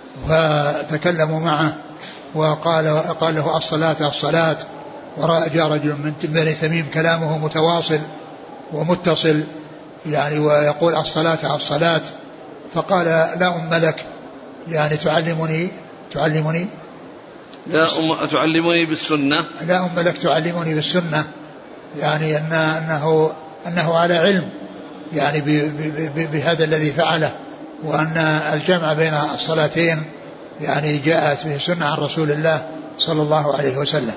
فتكلموا معه وقال قال له الصلاة الصلاة، وجاء رجل من بني تميم كلامه متواصل ومتصل يعني ويقول الصلاة الصلاة، فقال لا أم لك يعني تعلمني تعلمني لا أم تعلمني بالسنة لا أم لك تعلمني بالسنة، يعني أن أنه أنه على علم يعني بهذا الذي فعله، وأن الجمع بين الصلاتين يعني جاءت به سنة عن رسول الله صلى الله عليه وسلم.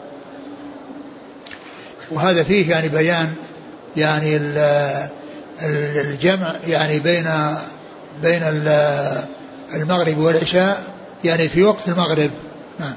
وهذا فيه يعني بيان يعني الجمع يعني بين بين المغرب والعشاء يعني في وقت المغرب. نعم.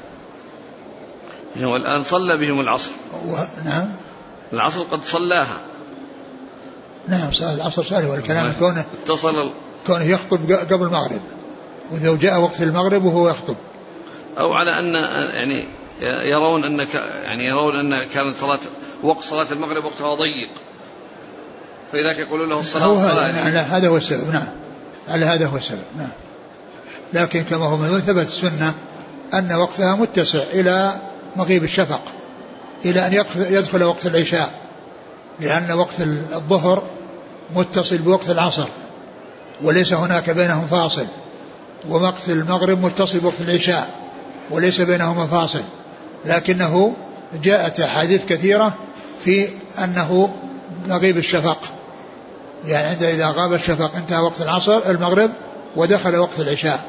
والآن صلى بهم العصر. نعم. العصر قد صلاها نعم صلاة العصر سالفة، والكلام كونه اتصل كونه يخطب قبل المغرب، وإذا جاء وقت المغرب وهو يخطب. أو على أن يعني يرون أن يعني يرون أن كانت صلاة وقت صلاة المغرب وقتها ضيق، فلذلك يقولون له الصلاة الصلاة يعني على هذا هو السبب. نعم على هذا هو السبب. نعم. لكن كما هو من ثبت السنة أن وقتها متسع إلى مغيب الشفق، إلى أن يدخل وقت العشاء، لأن وقت الظهر متصل بوقت العصر وليس هناك بينهم فاصل، ووقت المغرب متصل بوقت العشاء وليس بينهما فاصل، لكنه جاءت أحاديث كثيرة في أنه مغيب الشفق، يعني عند إذا غاب الشفق انتهى وقت العصر المغرب ودخل وقت العشاء.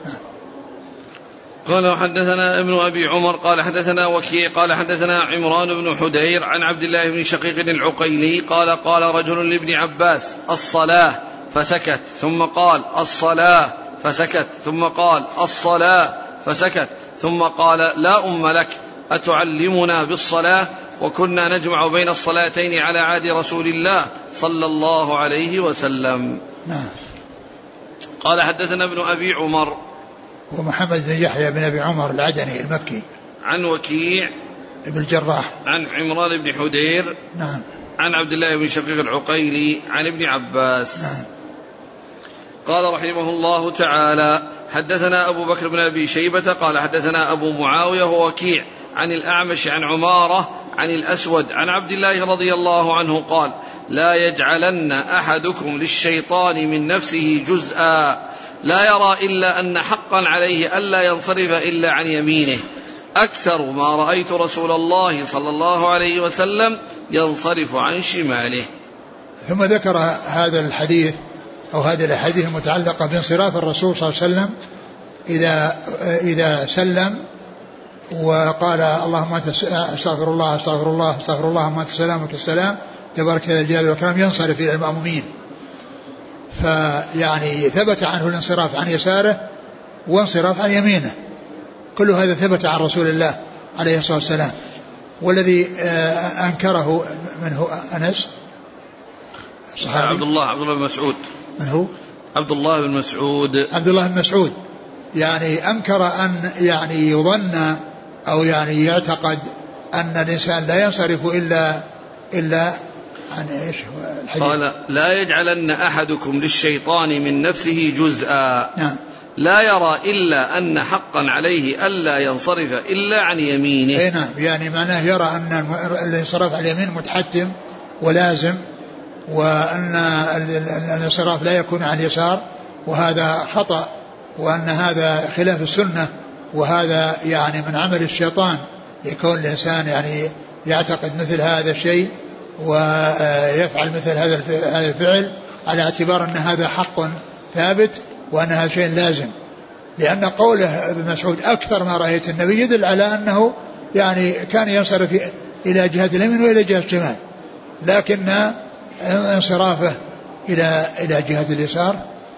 قال وحدثنا ابن أبي عمر قال حدثنا وكيع قال حدثنا عمران بن حدير عن عبد الله بن شقيق العقيلي قال قال رجل لابن عباس الصلاة فسكت، ثم قال الصلاة فسكت، ثم قال الصلاة فسكت، ثم قال لا أم لك أتعلمنا بالصلاة وكنا نجمع بين الصلاتين على عهد رسول الله صلى الله عليه وسلم. نعم. قال حدثنا ابن أبي عمر ومحمد بن يحيى بن أبي عمر العدني المكي عن وكيع ابن الجراح عن عمران بن حدير نعم عن عبد الله بن شقيق العقيلي عن ابن عباس. نعم. قال رحمه الله تعالى حدثنا أبو بكر بن أبي شيبة قال حدثنا أبو معاوية ووكيع عن الأعمش عن عمارة عن الأسود عن عبد الله رضي الله عنه قال لا يجعلن أحدكم للشيطان من نفسه جزءا لا يرى إلا أن حقا عليه ألا ينصرف إلا عن يمينه أكثر ما رأيت رسول الله صلى الله عليه وسلم ينصرف عن شماله. ثم ذكر هذا الحديث أو هذه الأحاديث المتعلقة بانصراف الرسول صلى الله عليه وسلم إذا إذا سلم وقال اللهم أنت استغفر الله استغفر الله استغفر الله اللهم أنت السلام ومنك السلام تبارك يا ذا الجلال والإكرام، ينصرف إلى المأمومين. فيعني ثبت عنه الانصراف عن يساره وانصراف عن يمينه، كل هذا ثبت عن رسول الله عليه الصلاة والسلام. والذي أنكره منه أنس صحابي عبد الله عبد الله بن مسعود. من هو؟ عبد الله بن مسعود. عبد الله بن مسعود يعني أنكر أن يعني يظن أو يعني يعتقد أن الإنسان لا ينصرف إلا إلا عن إيش الحديث؟ قال لا يجعلن أحدكم للشيطان من نفسه جزءا. نعم. لا يرى إلا أن حقا عليه ألا ينصرف إلا عن يمينه. أي نعم، يعني معناه يرى أن الانصراف عن اليمين متحتم ولازم، وأن الانصراف لا يكون عن اليسار، وهذا خطأ، وأن هذا خلاف السنة، وهذا يعني من عمل الشيطان، يكون الإنسان يعني يعتقد مثل هذا الشيء ويفعل مثل هذا الفعل على اعتبار أن هذا حق ثابت وأن هذا شيء لازم. لأن قوله ابن مسعود أكثر ما رأيت النبي يدل على أنه يعني كان ينصرف إلى جهة اليمين وإلى جهة الشمال، لكن انصرافه إلى إلى جهة اليسار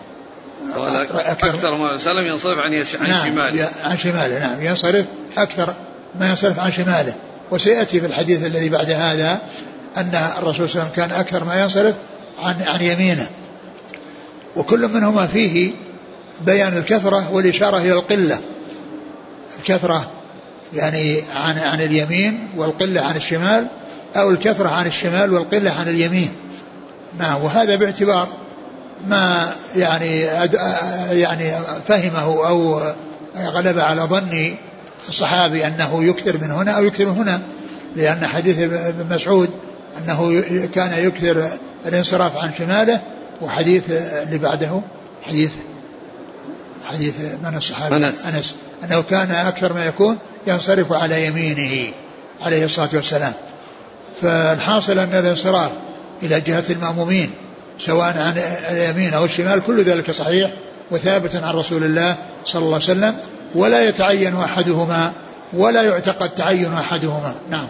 أكثر ما سلم ينصرف عن عن نعم شماله عن شماله نعم ينصرف أكثر ما ينصرف عن شماله. وسيأتي في الحديث الذي بعد هذا أن الرسول صلى الله عليه وسلم كان أكثر ما ينصرف عن عن يمينه، وكل منهما فيه بيان الكثرة والإشارة إلى القلة. الكثرة يعني عن عن اليمين والقلة عن الشمال، أو الكثرة عن الشمال والقلة عن اليمين. نعم. وهذا باعتبار ما يعني يعني فهمه أو غلب على ظن الصحابي أنه يكثر من هنا أو يكثر من هنا، لأن حديث ابن مسعود أنه كان يكثر الانصراف عن شماله، وحديث اللي بعده حديث حديث من الصحابي أنس. أنس أنه كان أكثر ما يكون ينصرف على يمينه عليه الصلاة والسلام. فالحاصل أن الانصراف إلى جهة المأمومين سواء عن اليمين أو الشمال كل ذلك صحيح وثابت عن رسول الله صلى الله عليه وسلم، ولا يتعين أحدهما ولا يعتقد تعين أحدهما. نعم.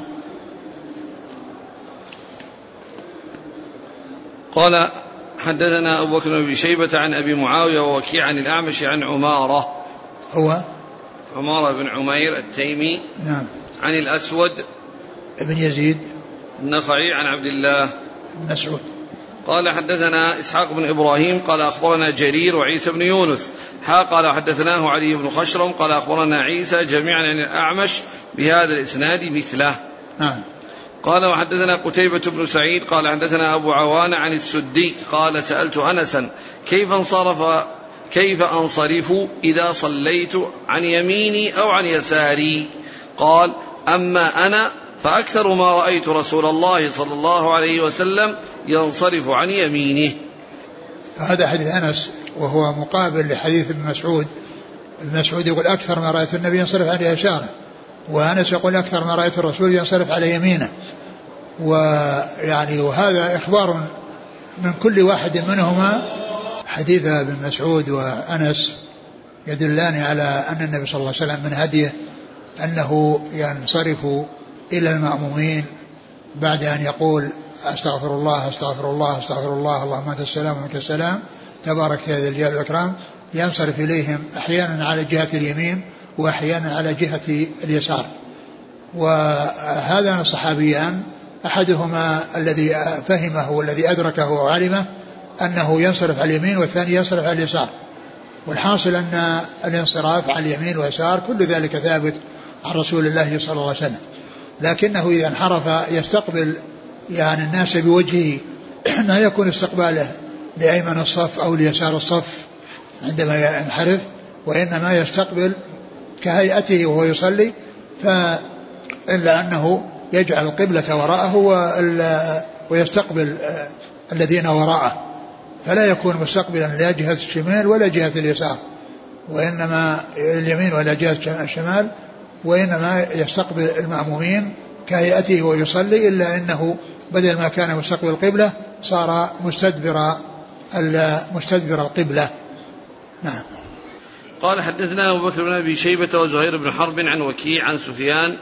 قال حدثنا أبو بكر بن أبي شيبة عن أبي معاوية ووكيع عن الأعمش عن عمارة هو عمارة بن عمير التيمي. نعم. عن الأسود ابن يزيد النخعي عن عبد الله مسعود قال حدثنا إسحاق بن إبراهيم قال أخبرنا جرير وعيسى بن يونس حا قال حدثناه علي بن خشرم قال أخبرنا عيسى جميعا عن الأعمش بهذا الإسناد مثله. نعم. قال وحدثنا قتيبة بن سعيد قال حدثنا أبو عوان عن السدي قال سألت أنسا كيف انصرف كيف أنصرف إذا صليت عن يميني أو عن يساري؟ قال أما أنا فأكثر ما رأيت رسول الله صلى الله عليه وسلم ينصرف عن يمينه. هذا حديث أنس وهو مقابل لحديث ابن مسعود. ابن مسعود يقول أكثر ما رأيت النبي ينصرف عن يساره، وأنس يقول أكثر ما رأيت الرسول ينصرف على يمينه. ويعني وهذا إخبار من كل واحد منهما. حديث ابن مسعود وأنس يدلان على أن النبي صلى الله عليه وسلم من هديه أنه ينصرف إلى المأمومين بعد أن يقول أستغفر الله أستغفر الله أستغفر الله اللهم أنت السلام ومنك السلام تبارك يا ذا الجلال والإكرام، ينصرف إليهم أحيانا على جهة اليمين وأحيانا على جهة اليسار. وهذان الصحابيان أحدهما الذي فهمه والذي أدركه وعلمه أنه ينصرف على اليمين والثاني ينصرف على اليسار. والحاصل أن الانصراف على اليمين واليسار كل ذلك ثابت عن رسول الله صلى الله عليه وسلم، لكنه إذا انحرف يستقبل يعني الناس بوجهه ما يكون استقباله لأيمن الصف أو ليسار الصف عندما ينحرف، وإنما يستقبل كهيئته وهو يصلي، فإلا أنه يجعل القبلة وراءه ويستقبل الذين وراءه، فلا يكون مستقبلا لا جهة الشمال ولا جهة اليسار وإنما اليمين ولا جهة الشمال، وإنما يستقبل المأمومين كهيئته ويصلي، إلا أنه بدل ما كان مستقبل القبلة صار مستدبر مستدبر القبلة. نعم. قال حدثنا أبو بكر بن أبي شيبة وزهير بن حرب عن وكيع عن سفيان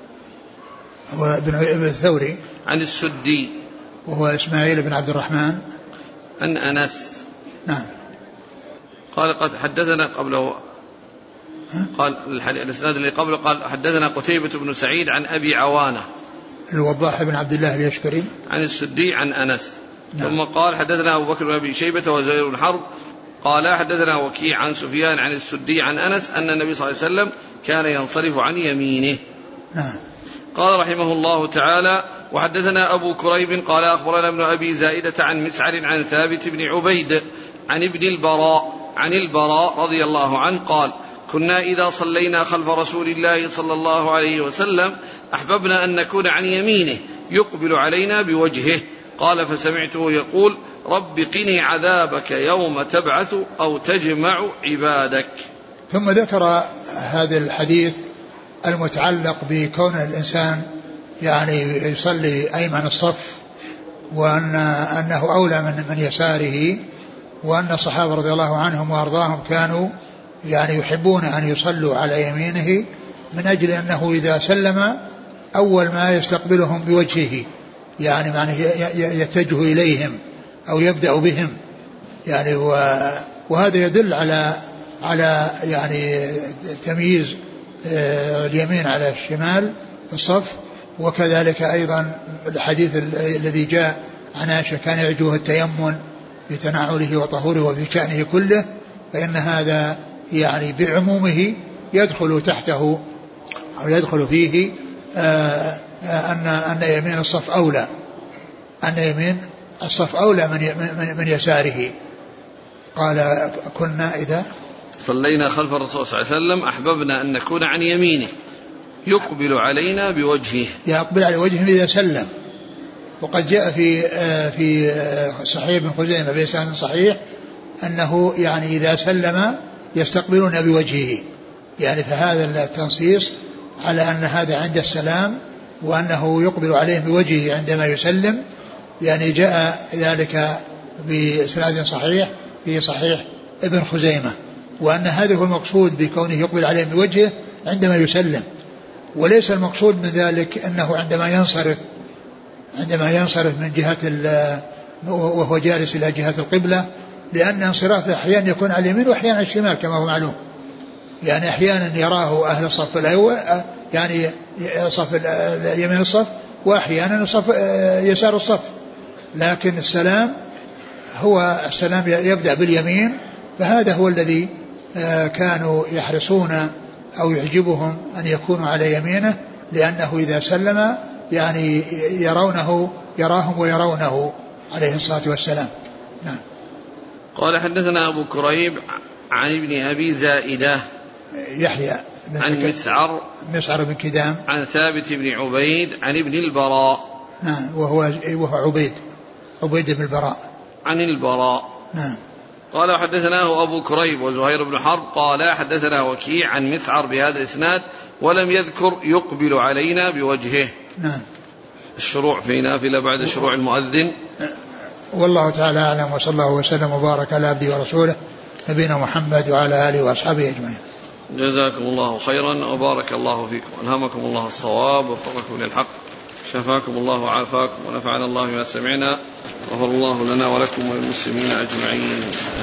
وابن الثوري عن السدي وهو إسماعيل بن عبد الرحمن عن أنس. نعم. قال قد حدثنا قبله قال الإسناد اللي قبله قال حدثنا قتيبة بن سعيد عن أبي عوانة الوضاح بن عبد الله اليشكري عن السدي عن أنس. نعم. ثم قال حدثنا أبو بكر بن أبي شيبة وزهير بن حرب قال حدثنا وكيع عن سفيان عن السدي عن أنس أن النبي صلى الله عليه وسلم كان ينصرف عن يمينه. نعم. قال رحمه الله تعالى وحدثنا أبو كريب قال أخبرنا ابن أبي زائدة عن مسعر عن ثابت بن عبيد عن ابن البراء عن البراء رضي الله عنه قال كنا إذا صلينا خلف رسول الله صلى الله عليه وسلم أحببنا أن نكون عن يمينه يقبل علينا بوجهه. قال فسمعته يقول رب قني عذابك يوم تبعث أو تجمع عبادك. ثم ذكر هذا الحديث المتعلق بكون الإنسان يعني يصلي أيمن الصف، وأن أنه أولى من من يساره، وأن الصحابة رضي الله عنهم وأرضاهم كانوا يعني يحبون أن يصلوا على يمينه من أجل أنه إذا سلم أول ما يستقبلهم بوجهه، يعني معنى يتجه إليهم أو يبدأ بهم يعني، وهذا يدل على على يعني تمييز اليمين على الشمال في الصف. وكذلك أيضا الحديث الذي جاء عن عائشة كان يعجبه التيمن بتنعله وطهوره وفي شأنه كله، فإن هذا يعني بعمومه يدخل تحته أو يدخل فيه آآ آآ أن أن يمين الصف أولى أن يمين الصف أولى من من, من يساره. قال كنا إذا صلينا خلف الرسول صلى الله عليه وسلم أحببنا أن نكون عن يمينه يقبل علينا بوجهه، يقبل على وجهه إذا سلم. وقد جاء في في صحيح ابن خزيمة بإسناد صحيح أنه يعني إذا سلم يستقبلون بوجهه، يعني فهذا التنصيص على أن هذا عند السلام وأنه يقبل عليه بوجهه عندما يسلم، يعني جاء ذلك بإسناد صحيح في صحيح ابن خزيمة، وأن هذا هو المقصود بكونه يقبل عليه بوجهه عندما يسلم، وليس المقصود من ذلك أنه عندما ينصرف عندما ينصرف من جهة وهو جالس إلى جهة القبلة، لأن انصراف أحيانا يكون على اليمين وأحيانا على الشمال كما هو معلوم، يعني أحيانا يراه أهل الصف الأول يعني صف اليمين الصف، وأحيانا صف يسار الصف، لكن السلام هو السلام يبدأ باليمين، فهذا هو الذي كانوا يحرصون أو يعجبهم أن يكونوا على يمينه، لأنه إذا سلم يعني يرونه يراهم ويرونه عليه الصلاة والسلام. نعم. قال حدثنا أبو كريب عن ابن أبي زائدة يحيى عن مسعر مسعر بن كدام عن ثابت بن عبيد عن ابن البراء. نعم. وهو وهو عبيد عبيد بن البراء عن البراء. نعم. قال حدثناه أبو كريب وزهير بن حرب قال حدثنا وكيع عن مسعر بهذا الإسناد ولم يذكر يقبل علينا بوجهه. نعم. الشروع في نافلة بعد شروع المؤذن. والله تعالى أعلم، وصلى الله وسلم وبارك على عبده ورسوله نبينا محمد وعلى آله وأصحابه أجمعين. جزاكم الله خيرا وبارك الله فيكم، ألهمكم الله الصواب ووفقكم للحق، شفاكم الله وعافاكم ونفعنا الله بما سمعنا، غفر الله لنا ولكم وللمسلمين أجمعين.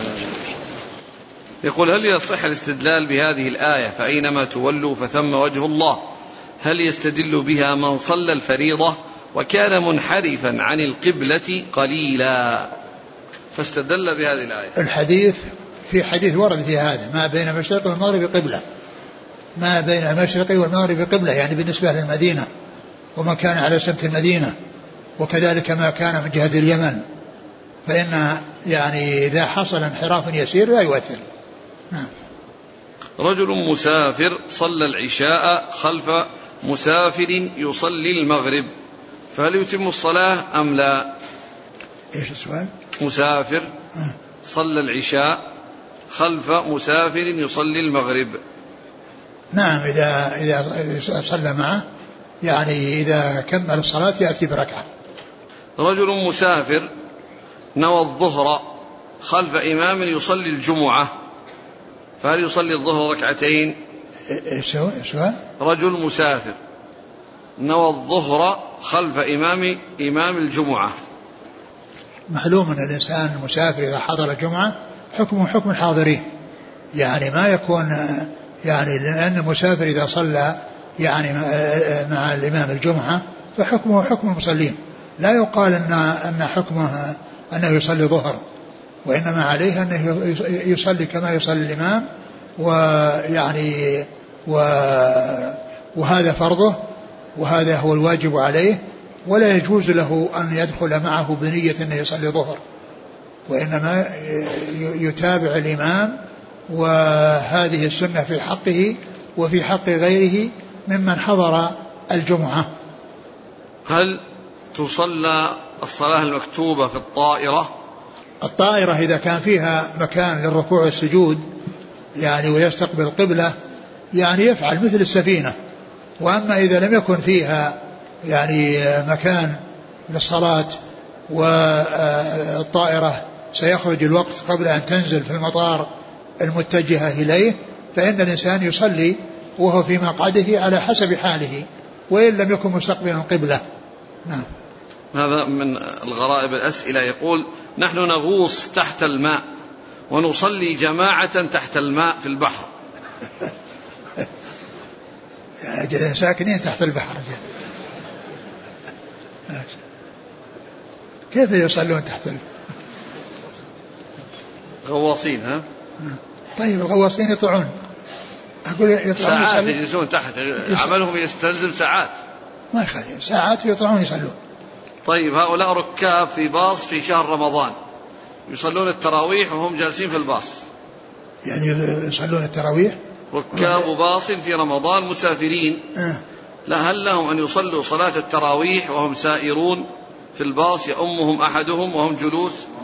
يقول: هل يصح الاستدلال بهذه الآية فأينما تولوا فثم وجه الله؟ هل يستدل بها من صلى الفريضة وكان منحرفا عن القبلة قليلا؟ فاستدل بهذه الآية. الحديث في حديث ورد في هذا: ما بين المشرق والمغرب قبلة، ما بين المشرق والمغرب قبلة، يعني بالنسبة للمدينة وما كان على سمت المدينة، وكذلك ما كان من جهة اليمن، فإن يعني إذا حصل انحراف يسير لا يؤثر. نعم. رجل مسافر صلى العشاء خلف مسافر يصلي المغرب، فهل يتم الصلاة أم لا؟ إيش السؤال؟ مسافر صلى العشاء خلف مسافر يصلي المغرب. نعم، إذا إذا صلى معه يعني إذا كمل الصلاة يأتي بركعة. رجل مسافر نوى الظهر خلف إمام يصلي الجمعة، فهل يصلي الظهر ركعتين؟ إيش السؤال؟ رجل مسافر نوى الظهر خلف إمام إمام الجمعة. معلوم أن الإنسان المسافر إذا حضر الجمعة حكمه حكم الحاضرين، يعني ما يكون يعني لأن المسافر إذا صلى يعني مع الإمام الجمعة فحكمه حكم المصلين، لا يقال أن أن حكمه أنه يصلي ظهر، وإنما عليه أنه يصلي كما يصلي الإمام، ويعني وهذا فرضه وهذا هو الواجب عليه، ولا يجوز له أن يدخل معه بنية أنه يصلي ظهر، وإنما يتابع الإمام، وهذه السنة في حقه وفي حق غيره ممن حضر الجمعة. هل تصلى الصلاة المكتوبة في الطائرة؟ الطائرة إذا كان فيها مكان للركوع والسجود يعني ويستقبل القبلة يعني يفعل مثل السفينة، وأما إذا لم يكن فيها يعني مكان للصلاة والطائرة سيخرج الوقت قبل أن تنزل في المطار المتجهة إليه، فإن الإنسان يصلي وهو في مقعده على حسب حاله، وإن لم يكن مستقبلا القبلة. نعم. هذا من الغرائب الأسئلة. يقول: نحن نغوص تحت الماء ونصلي جماعة تحت الماء في البحر. ساكنين تحت البحر، كيف يصلون تحت البحر؟ غواصين. ها؟ طيب الغواصين يطلعون، أقول يطلعون ساعات يجلسون تحت، عملهم يستلزم ساعات، ما يخالف ساعات يطلعون يصلون. طيب هؤلاء ركاب في باص في شهر رمضان يصلون التراويح وهم جالسين في الباص، يعني يصلون التراويح ركاب باص في رمضان مسافرين، أه. لا هل لهم أن يصلوا صلاة التراويح وهم سائرون في الباص يأمهم أحدهم وهم جلوس؟